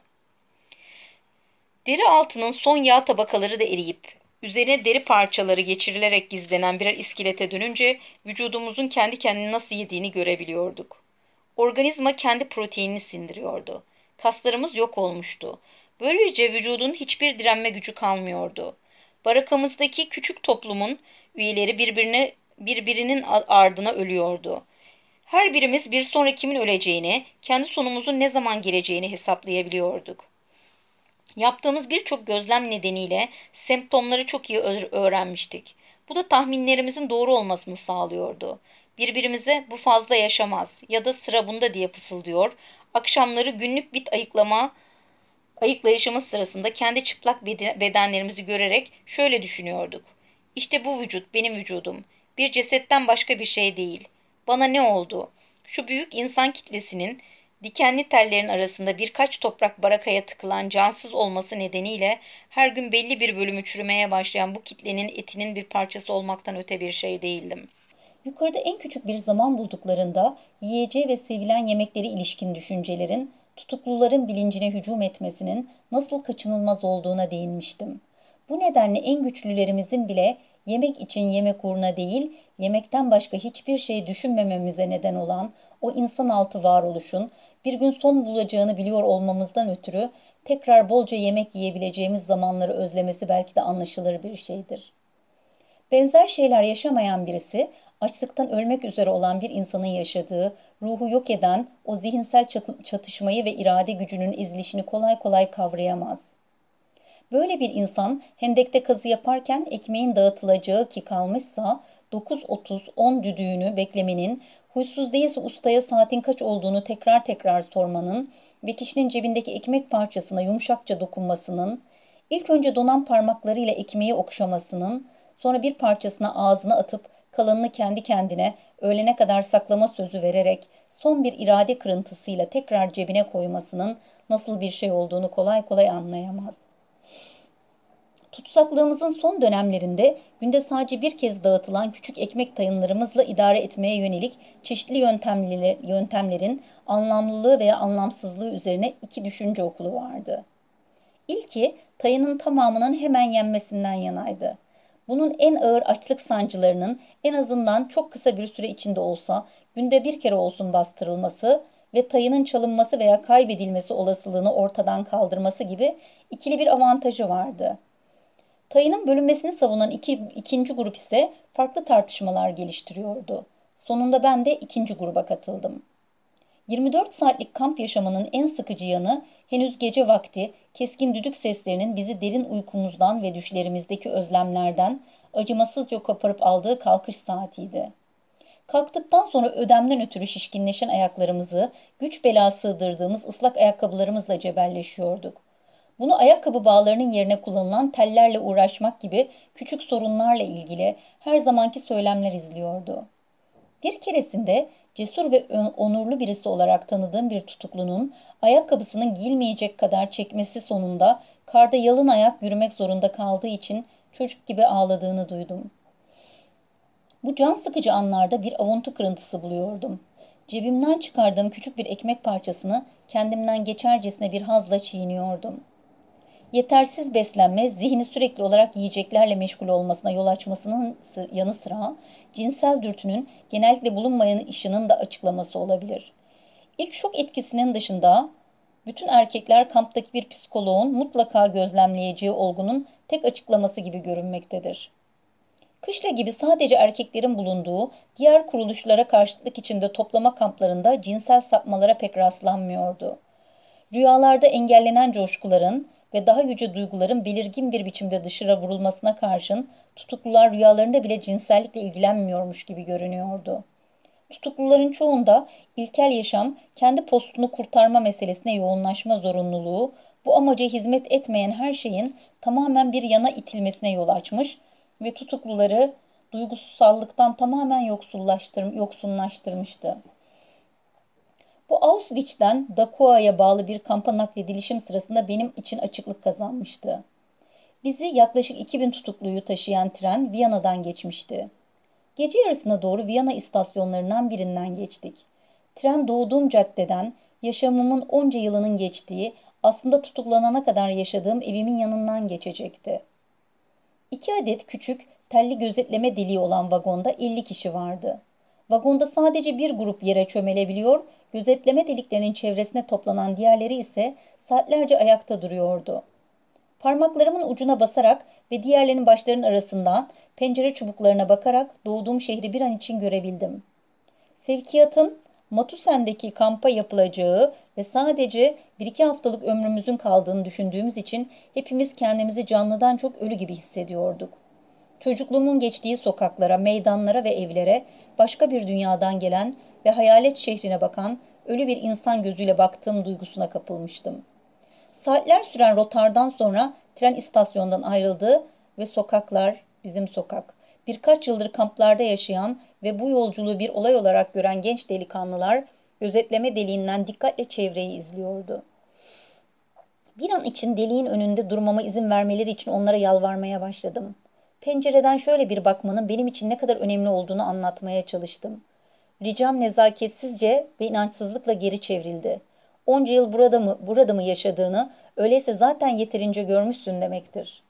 Deri altının son yağ tabakaları da eriyip üzerine deri parçaları geçirilerek gizlenen birer iskelete dönünce vücudumuzun kendi kendini nasıl yediğini görebiliyorduk. Organizma kendi proteinini sindiriyordu. Kaslarımız yok olmuştu. Böylece vücudun hiçbir direnme gücü kalmıyordu. Barakamızdaki küçük toplumun üyeleri birbirine, birbirinin ardına ölüyordu. Her birimiz bir sonra kimin öleceğini, kendi sonumuzun ne zaman geleceğini hesaplayabiliyorduk. Yaptığımız birçok gözlem nedeniyle semptomları çok iyi öğrenmiştik. Bu da tahminlerimizin doğru olmasını sağlıyordu. Birbirimize bu fazla yaşamaz ya da sıra bunda diye fısıldıyor. Akşamları günlük bit ayıklama ayıklayışımız sırasında kendi çıplak bedenlerimizi görerek şöyle düşünüyorduk. İşte bu vücut benim vücudum. Bir cesetten başka bir şey değil. Bana ne oldu? Şu büyük insan kitlesinin dikenli tellerin arasında birkaç toprak barakaya tıkılan cansız olması nedeniyle her gün belli bir bölümü çürümeye başlayan bu kitlenin etinin bir parçası olmaktan öte bir şey değildim. Yukarıda en küçük bir zaman bulduklarında yiyeceği ve sevilen yemekleri ilişkin düşüncelerin, tutukluların bilincine hücum etmesinin nasıl kaçınılmaz olduğuna değinmiştim. Bu nedenle en güçlülerimizin bile yemek için yemek uğruna değil, yemekten başka hiçbir şey düşünmememize neden olan o insanaltı varoluşun bir gün son bulacağını biliyor olmamızdan ötürü tekrar bolca yemek yiyebileceğimiz zamanları özlemesi belki de anlaşılır bir şeydir. Benzer şeyler yaşamayan birisi, açlıktan ölmek üzere olan bir insanın yaşadığı, ruhu yok eden o zihinsel çatışmayı ve irade gücünün ezilişini kolay kolay kavrayamaz. Böyle bir insan hendekte kazı yaparken ekmeğin dağıtılacağı ki kalmışsa dokuz otuz on düdüğünü beklemenin, huysuz değilse ustaya saatin kaç olduğunu tekrar tekrar sormanın ve kişinin cebindeki ekmek parçasına yumuşakça dokunmasının, ilk önce donan parmaklarıyla ekmeği okşamasının, sonra bir parçasına ağzına atıp kalanını kendi kendine öğlene kadar saklama sözü vererek son bir irade kırıntısıyla tekrar cebine koymasının nasıl bir şey olduğunu kolay kolay anlayamaz. Tutsaklığımızın son dönemlerinde günde sadece bir kez dağıtılan küçük ekmek tayınlarımızla idare etmeye yönelik çeşitli yöntemlerin anlamlılığı veya anlamsızlığı üzerine iki düşünce okulu vardı. İlki tayının tamamının hemen yenmesinden yanaydı. Bunun en ağır açlık sancılarının en azından çok kısa bir süre içinde olsa günde bir kere olsun bastırılması ve tayının çalınması veya kaybedilmesi olasılığını ortadan kaldırması gibi ikili bir avantajı vardı. Tayının bölünmesini savunan iki, ikinci grup ise farklı tartışmalar geliştiriyordu. Sonunda ben de ikinci gruba katıldım. yirmi dört saatlik kamp yaşamının en sıkıcı yanı henüz gece vakti keskin düdük seslerinin bizi derin uykumuzdan ve düşlerimizdeki özlemlerden acımasızca koparıp aldığı kalkış saatiydi. Kalktıktan sonra ödemden ötürü şişkinleşen ayaklarımızı güç bela sığdırdığımız ıslak ayakkabılarımızla cebelleşiyorduk. Bunu ayakkabı bağlarının yerine kullanılan tellerle uğraşmak gibi küçük sorunlarla ilgili her zamanki söylemler izliyordu. Bir keresinde cesur ve onurlu birisi olarak tanıdığım bir tutuklunun ayakkabısının giyilmeyecek kadar çekmesi sonunda karda yalın ayak yürümek zorunda kaldığı için çocuk gibi ağladığını duydum. Bu can sıkıcı anlarda bir avuntu kırıntısı buluyordum. Cebimden çıkardığım küçük bir ekmek parçasını kendimden geçercesine bir hazla çiğniyordum. Yetersiz beslenme, zihni sürekli olarak yiyeceklerle meşgul olmasına yol açmasının yanı sıra cinsel dürtünün genellikle bulunmayan ışının da açıklaması olabilir. İlk şok etkisinin dışında bütün erkekler kamptaki bir psikoloğun mutlaka gözlemleyeceği olgunun tek açıklaması gibi görünmektedir. Kışla gibi sadece erkeklerin bulunduğu diğer kuruluşlara karşıtlık içinde toplama kamplarında cinsel sapmalara pek rastlanmıyordu. Rüyalarda engellenen coşkuların ve daha yüce duyguların belirgin bir biçimde dışarı vurulmasına karşın tutuklular rüyalarında bile cinsellikle ilgilenmiyormuş gibi görünüyordu. Tutukluların çoğunda ilkel yaşam, kendi postunu kurtarma meselesine yoğunlaşma zorunluluğu, bu amaca hizmet etmeyen her şeyin tamamen bir yana itilmesine yol açmış ve tutukluları duygusallıktan tamamen yoksullaştır, yoksunlaştırmıştı. Bu Auschwitz'ten Dachoa'ya bağlı bir kampa nakledilişim sırasında benim için açıklık kazanmıştı. Bizi yaklaşık iki bin tutukluyu taşıyan tren Viyana'dan geçmişti. Gece yarısına doğru Viyana istasyonlarından birinden geçtik. Tren doğduğum caddeden, yaşamımın onca yılının geçtiği, aslında tutuklanana kadar yaşadığım evimin yanından geçecekti. İki adet küçük, telli gözetleme deliği olan vagonda elli kişi vardı. Vagonda sadece bir grup yere çömelebiliyor, gözetleme deliklerinin çevresine toplanan diğerleri ise saatlerce ayakta duruyordu. Parmaklarımın ucuna basarak ve diğerlerinin başlarının arasından pencere çubuklarına bakarak doğduğum şehri bir an için görebildim. Sevkiyatın Matusen'deki kampa yapılacağı ve sadece bir iki haftalık ömrümüzün kaldığını düşündüğümüz için hepimiz kendimizi canlıdan çok ölü gibi hissediyorduk. Çocukluğumun geçtiği sokaklara, meydanlara ve evlere başka bir dünyadan gelen ve hayalet şehrine bakan ölü bir insan gözüyle baktığım duygusuna kapılmıştım. Saatler süren rotardan sonra tren istasyondan ayrıldı ve sokaklar bizim sokak. Birkaç yıldır kamplarda yaşayan ve bu yolculuğu bir olay olarak gören genç delikanlılar gözetleme deliğinden dikkatle çevreyi izliyordu. Bir an için deliğin önünde durmama izin vermeleri için onlara yalvarmaya başladım. Pencereden şöyle bir bakmanın benim için ne kadar önemli olduğunu anlatmaya çalıştım. Ricam nezaketsizce ve inançsızlıkla geri çevrildi. Onca yıl burada mı, burada mı yaşadığını, öyleyse zaten yeterince görmüşsün demektir.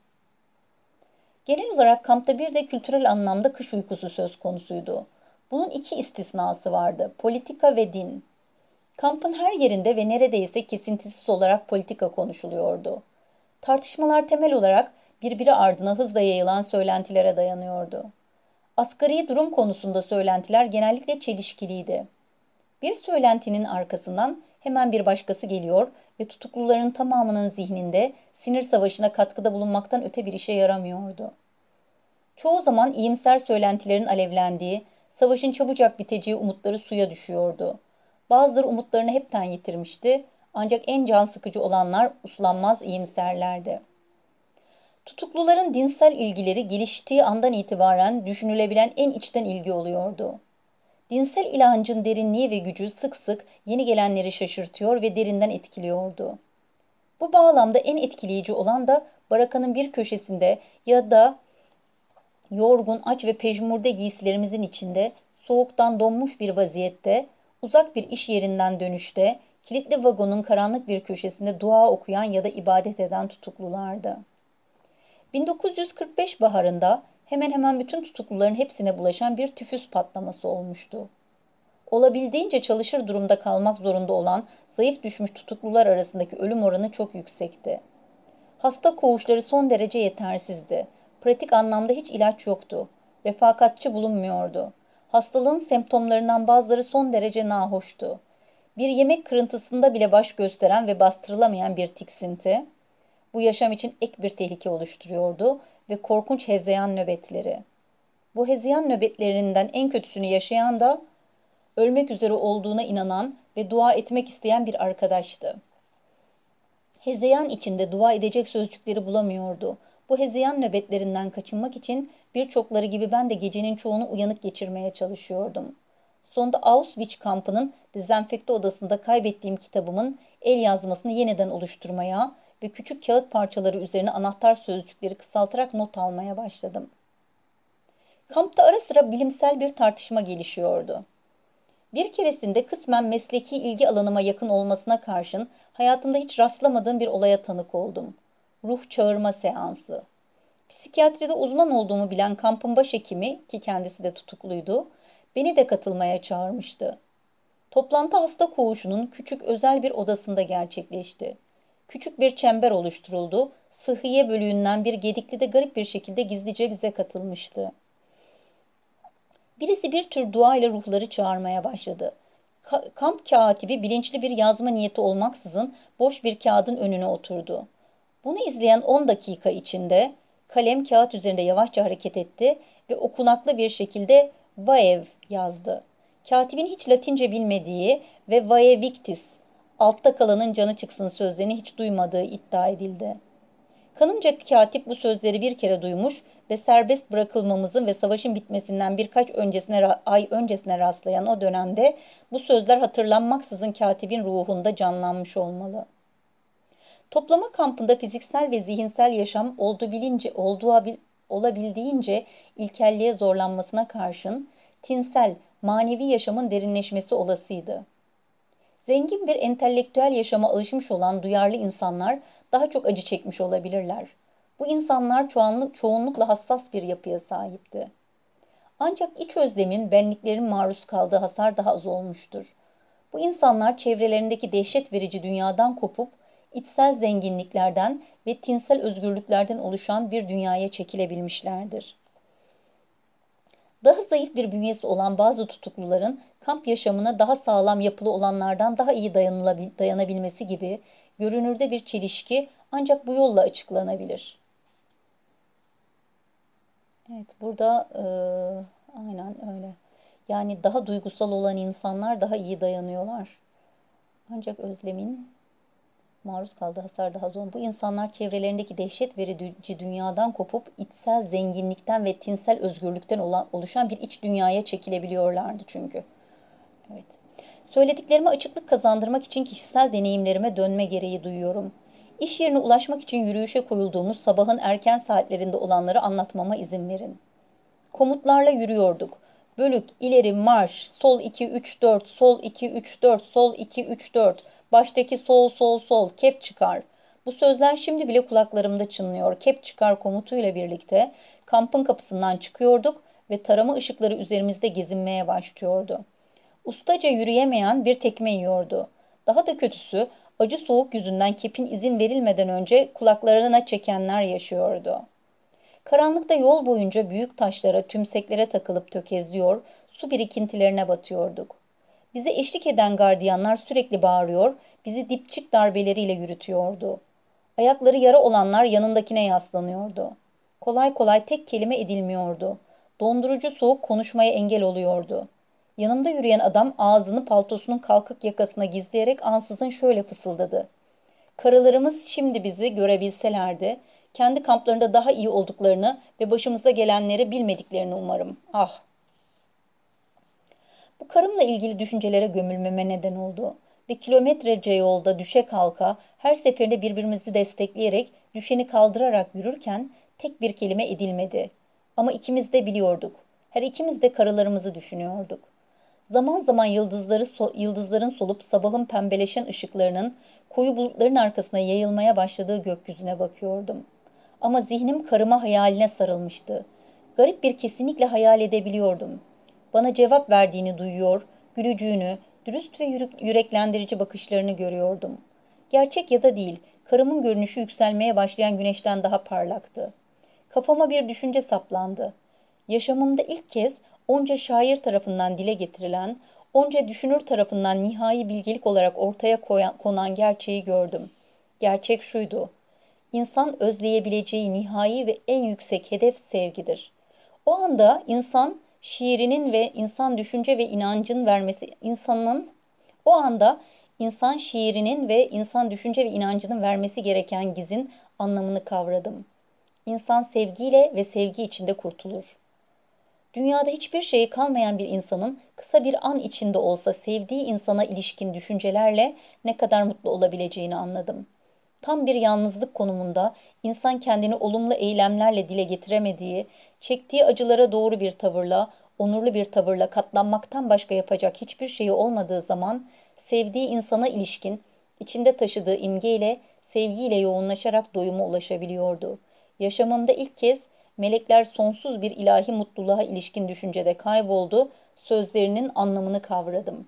Genel olarak kampta bir de kültürel anlamda kış uykusu söz konusuydu. Bunun iki istisnası vardı, politika ve din. Kampın her yerinde ve neredeyse kesintisiz olarak politika konuşuluyordu. Tartışmalar temel olarak birbiri ardına hızla yayılan söylentilere dayanıyordu. Asgari durum konusunda söylentiler genellikle çelişkiliydi. Bir söylentinin arkasından hemen bir başkası geliyor ve tutukluların tamamının zihninde sinir savaşına katkıda bulunmaktan öte bir işe yaramıyordu. Çoğu zaman iyimser söylentilerin alevlendiği, savaşın çabucak biteceği umutları suya düşüyordu. Bazıları umutlarını hepten yitirmişti, ancak en can sıkıcı olanlar uslanmaz iyimserlerdi. Tutukluların dinsel ilgileri geliştiği andan itibaren düşünülebilen en içten ilgi oluyordu. Dinsel inancın derinliği ve gücü sık sık yeni gelenleri şaşırtıyor ve derinden etkiliyordu. Bu bağlamda en etkileyici olan da barakanın bir köşesinde ya da yorgun, aç ve pejmurde giysilerimizin içinde, soğuktan donmuş bir vaziyette, uzak bir iş yerinden dönüşte, kilitli vagonun karanlık bir köşesinde dua okuyan ya da ibadet eden tutuklulardı. bin dokuz yüz kırk beş baharında hemen hemen bütün tutukluların hepsine bulaşan bir tüfüs patlaması olmuştu. Olabildiğince çalışır durumda kalmak zorunda olan zayıf düşmüş tutuklular arasındaki ölüm oranı çok yüksekti. Hasta koğuşları son derece yetersizdi. Pratik anlamda hiç ilaç yoktu. Refakatçi bulunmuyordu. Hastalığın semptomlarından bazıları son derece nahoştu. Bir yemek kırıntısında bile baş gösteren ve bastırılamayan bir tiksinti, bu yaşam için ek bir tehlike oluşturuyordu ve korkunç hezeyan nöbetleri. Bu hezeyan nöbetlerinden en kötüsünü yaşayan da ölmek üzere olduğuna inanan ve dua etmek isteyen bir arkadaştı. Hezeyan içinde dua edecek sözcükleri bulamıyordu. Bu hezeyan nöbetlerinden kaçınmak için birçokları gibi ben de gecenin çoğunu uyanık geçirmeye çalışıyordum. Sonunda Auschwitz kampının dezenfekte odasında kaybettiğim kitabımın el yazmasını yeniden oluşturmaya ve küçük kağıt parçaları üzerine anahtar sözcükleri kısaltarak not almaya başladım. Kampta ara sıra bilimsel bir tartışma gelişiyordu. Bir keresinde kısmen mesleki ilgi alanıma yakın olmasına karşın hayatımda hiç rastlamadığım bir olaya tanık oldum. Ruh çağırma seansı. Psikiyatride uzman olduğumu bilen kampın başhekimi, ki kendisi de tutukluydu, beni de katılmaya çağırmıştı. Toplantı hasta koğuşunun küçük özel bir odasında gerçekleşti. Küçük bir çember oluşturuldu. Sıhhiye bölüğünden bir gedikli de garip bir şekilde gizlice bize katılmıştı. Birisi bir tür dua ile ruhları çağırmaya başladı. Ka- kamp katibi bilinçli bir yazma niyeti olmaksızın boş bir kağıdın önüne oturdu. Bunu izleyen on dakika içinde kalem kağıt üzerinde yavaşça hareket etti ve okunaklı bir şekilde Vaev yazdı. Katibin hiç Latince bilmediği ve Vae Victis, altta kalanın canı çıksın sözlerini hiç duymadığı iddia edildi. Kanımca katip bu sözleri bir kere duymuş ve serbest bırakılmamızın ve savaşın bitmesinden birkaç öncesine, ay öncesine rastlayan o dönemde bu sözler hatırlanmaksızın katibin ruhunda canlanmış olmalı. Toplama kampında fiziksel ve zihinsel yaşam olduğu bilince, olduğu olabildiğince ilkelliğe zorlanmasına karşın tinsel, manevi yaşamın derinleşmesi olasıydı. Zengin bir entelektüel yaşama alışmış olan duyarlı insanlar daha çok acı çekmiş olabilirler. Bu insanlar çoğunluk, çoğunlukla hassas bir yapıya sahipti. Ancak iç özlemin, benliklerin maruz kaldığı hasar daha az olmuştur. Bu insanlar çevrelerindeki dehşet verici dünyadan kopup, içsel zenginliklerden ve tinsel özgürlüklerden oluşan bir dünyaya çekilebilmişlerdir. Daha zayıf bir bünyesi olan bazı tutukluların kamp yaşamına daha sağlam yapılı olanlardan daha iyi dayanabilmesi gibi görünürde bir çelişki ancak bu yolla açıklanabilir. Evet, burada e, aynen öyle. Yani daha duygusal olan insanlar daha iyi dayanıyorlar. Ancak özlemin maruz kaldığı hasar daha zor. Bu insanlar çevrelerindeki dehşet verici dünyadan kopup içsel zenginlikten ve tinsel özgürlükten oluşan bir iç dünyaya çekilebiliyorlardı çünkü. Evet. Söylediklerime açıklık kazandırmak için kişisel deneyimlerime dönme gereği duyuyorum. İş yerine ulaşmak için yürüyüşe koyulduğumuz sabahın erken saatlerinde olanları anlatmama izin verin. Komutlarla yürüyorduk. Bölük, ileri, marş, sol iki üç dört, sol iki üç dört, sol iki üç dört, baştaki sol sol sol, kep çıkar. Bu sözler şimdi bile kulaklarımda çınlıyor. Kep çıkar komutuyla birlikte kampın kapısından çıkıyorduk ve tarama ışıkları üzerimizde gezinmeye başlıyordu. Ustaca yürüyemeyen bir tekme yiyordu. Daha da kötüsü, acı soğuk yüzünden kepin izin verilmeden önce kulaklarına çekenler yaşıyordu. Karanlıkta yol boyunca büyük taşlara, tümseklere takılıp tökezliyor, su birikintilerine batıyorduk. Bize eşlik eden gardiyanlar sürekli bağırıyor, bizi dipçik darbeleriyle yürütüyordu. Ayakları yara olanlar yanındakine yaslanıyordu. Kolay kolay tek kelime edilmiyordu. Dondurucu soğuk konuşmaya engel oluyordu. Yanımda yürüyen adam ağzını paltosunun kalkık yakasına gizleyerek ansızın şöyle fısıldadı. Karılarımız şimdi bizi görebilselerdi, kendi kamplarında daha iyi olduklarını ve başımıza gelenleri bilmediklerini umarım. Ah! Bu karımla ilgili düşüncelere gömülmeme neden oldu ve kilometrece yolda düşe kalka her seferinde birbirimizi destekleyerek düşeni kaldırarak yürürken tek bir kelime edilmedi. Ama ikimiz de biliyorduk. Her ikimiz de karılarımızı düşünüyorduk. Zaman zaman yıldızları so yıldızların solup sabahın pembeleşen ışıklarının koyu bulutların arkasına yayılmaya başladığı gökyüzüne bakıyordum. Ama zihnim karıma hayaline sarılmıştı. Garip bir kesinlikle hayal edebiliyordum. Bana cevap verdiğini duyuyor, gülücüğünü, dürüst ve yüreklendirici bakışlarını görüyordum. Gerçek ya da değil, karımın görünüşü yükselmeye başlayan güneşten daha parlaktı. Kafama bir düşünce saplandı. Yaşamımda ilk kez onca şair tarafından dile getirilen, onca düşünür tarafından nihai bilgelik olarak ortaya konan gerçeği gördüm. Gerçek şuydu: İnsan özleyebileceği nihai ve en yüksek hedef sevgidir. O anda insan şiirinin ve insan düşünce ve inancın vermesi insanın o anda insan şiirinin ve insan düşünce ve inancının vermesi gereken gizin anlamını kavradım. İnsan sevgiyle ve sevgi içinde kurtulur. Dünyada hiçbir şeyi kalmayan bir insanın kısa bir an içinde olsa sevdiği insana ilişkin düşüncelerle ne kadar mutlu olabileceğini anladım. Tam bir yalnızlık konumunda insan kendini olumlu eylemlerle dile getiremediği, çektiği acılara doğru bir tavırla, onurlu bir tavırla katlanmaktan başka yapacak hiçbir şeyi olmadığı zaman, sevdiği insana ilişkin, içinde taşıdığı imgeyle, sevgiyle yoğunlaşarak doyuma ulaşabiliyordu. Yaşamımda ilk kez melekler sonsuz bir ilahi mutluluğa ilişkin düşüncede kayboldu, sözlerinin anlamını kavradım.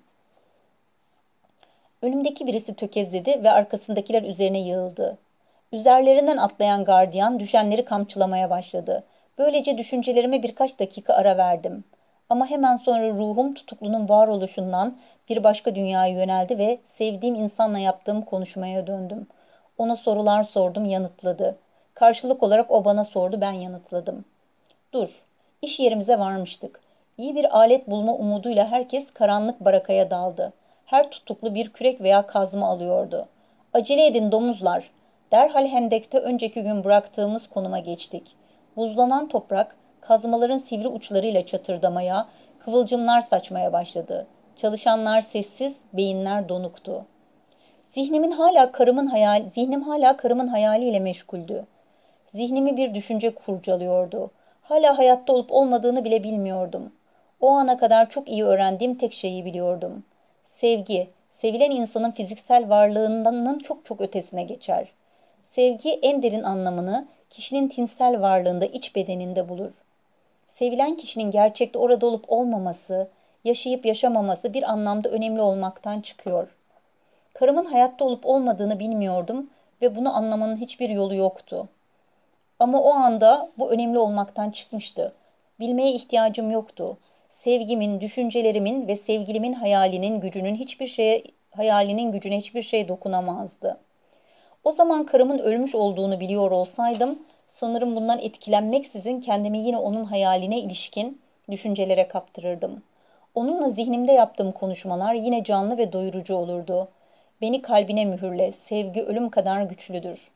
Önümdeki birisi tökezledi ve arkasındakiler üzerine yığıldı. Üzerlerinden atlayan gardiyan düşenleri kamçılamaya başladı. Böylece düşüncelerime birkaç dakika ara verdim. Ama hemen sonra ruhum tutuklunun varoluşundan bir başka dünyaya yöneldi ve sevdiğim insanla yaptığım konuşmaya döndüm. Ona sorular sordum, yanıtladı. Karşılık olarak o bana sordu, ben yanıtladım. Dur, iş yerimize varmıştık. İyi bir alet bulma umuduyla herkes karanlık barakaya daldı. Her tutuklu bir kürek veya kazma alıyordu. Acele edin domuzlar. Derhal hendekte önceki gün bıraktığımız konuma geçtik. Buzlanan toprak, kazmaların sivri uçlarıyla çatırdamaya, kıvılcımlar saçmaya başladı. Çalışanlar sessiz, beyinler donuktu. Zihnimin hala karımın hayal, zihnim hala karımın hayaliyle meşguldü. Zihnimi bir düşünce kurcalıyordu. Hala hayatta olup olmadığını bile bilmiyordum. O ana kadar çok iyi öğrendiğim tek şeyi biliyordum. Sevgi, sevilen insanın fiziksel varlığının çok çok ötesine geçer. Sevgi en derin anlamını kişinin tinsel varlığında, iç bedeninde bulur. Sevilen kişinin gerçekte orada olup olmaması, yaşayıp yaşamaması bir anlamda önemli olmaktan çıkıyor. Karımın hayatta olup olmadığını bilmiyordum ve bunu anlamanın hiçbir yolu yoktu. Ama o anda bu önemli olmaktan çıkmıştı. Bilmeye ihtiyacım yoktu. Sevgimin, düşüncelerimin ve sevgilimin hayalinin gücünün hiçbir şeye, hayalinin gücüne hiçbir şey dokunamazdı. O zaman karımın ölmüş olduğunu biliyor olsaydım, sanırım bundan etkilenmeksizin kendimi yine onun hayaline ilişkin düşüncelere kaptırırdım. Onunla zihnimde yaptığım konuşmalar yine canlı ve doyurucu olurdu. Beni kalbine mühürle, sevgi ölüm kadar güçlüdür.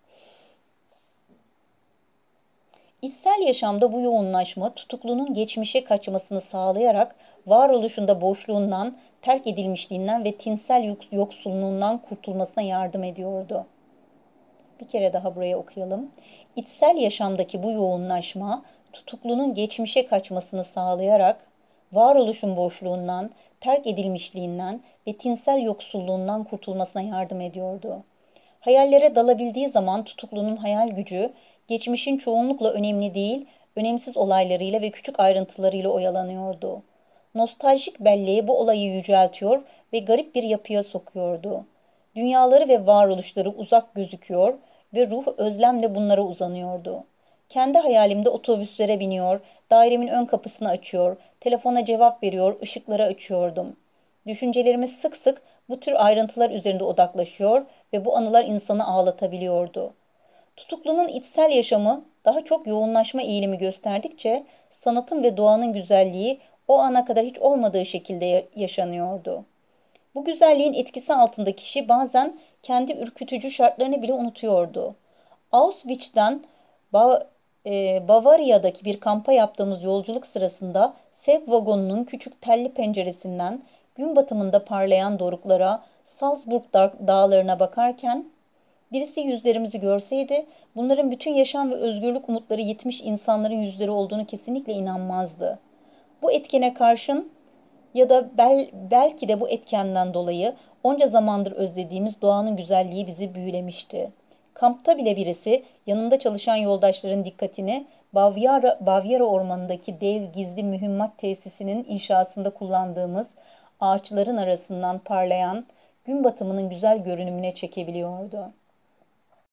İçsel yaşamda bu yoğunlaşma tutuklunun geçmişe kaçmasını sağlayarak varoluşunda boşluğundan, terk edilmişliğinden ve tinsel yoksunluğundan kurtulmasına yardım ediyordu. Bir kere daha buraya okuyalım. İçsel yaşamdaki bu yoğunlaşma tutuklunun geçmişe kaçmasını sağlayarak varoluşun boşluğundan, terk edilmişliğinden ve tinsel yoksulluğundan kurtulmasına yardım ediyordu. Hayallere dalabildiği zaman tutuklunun hayal gücü, geçmişin çoğunlukla önemli değil, önemsiz olaylarıyla ve küçük ayrıntılarıyla oyalanıyordu. Nostaljik belleği bu olayı yüceltiyor ve garip bir yapıya sokuyordu. Dünyaları ve varoluşları uzak gözüküyor ve ruh özlemle bunlara uzanıyordu. Kendi hayalimde otobüslere biniyor, dairemin ön kapısını açıyor, telefona cevap veriyor, ışıkları açıyordum. Düşüncelerimiz sık sık bu tür ayrıntılar üzerinde odaklaşıyor ve bu anılar insanı ağlatabiliyordu. Tutuklunun içsel yaşamı daha çok yoğunlaşma eğilimi gösterdikçe sanatın ve doğanın güzelliği o ana kadar hiç olmadığı şekilde yaşanıyordu. Bu güzelliğin etkisi altında kişi bazen kendi ürkütücü şartlarını bile unutuyordu. Auschwitz'ten ba e, Bavarya'daki bir kampa yaptığımız yolculuk sırasında sevk vagonunun küçük telli penceresinden gün batımında parlayan doruklara, Salzburg dağlarına bakarken birisi yüzlerimizi görseydi bunların bütün yaşam ve özgürlük umutları yitmiş insanların yüzleri olduğunu kesinlikle inanmazdı. Bu etkene karşın ya da bel, belki de bu etkenden dolayı onca zamandır özlediğimiz doğanın güzelliği bizi büyülemişti. Kampta bile birisi yanında çalışan yoldaşların dikkatini Bavyera, Bavyera ormanındaki dev gizli mühimmat tesisinin inşasında kullandığımız ağaçların arasından parlayan gün batımının güzel görünümüne çekebiliyordu.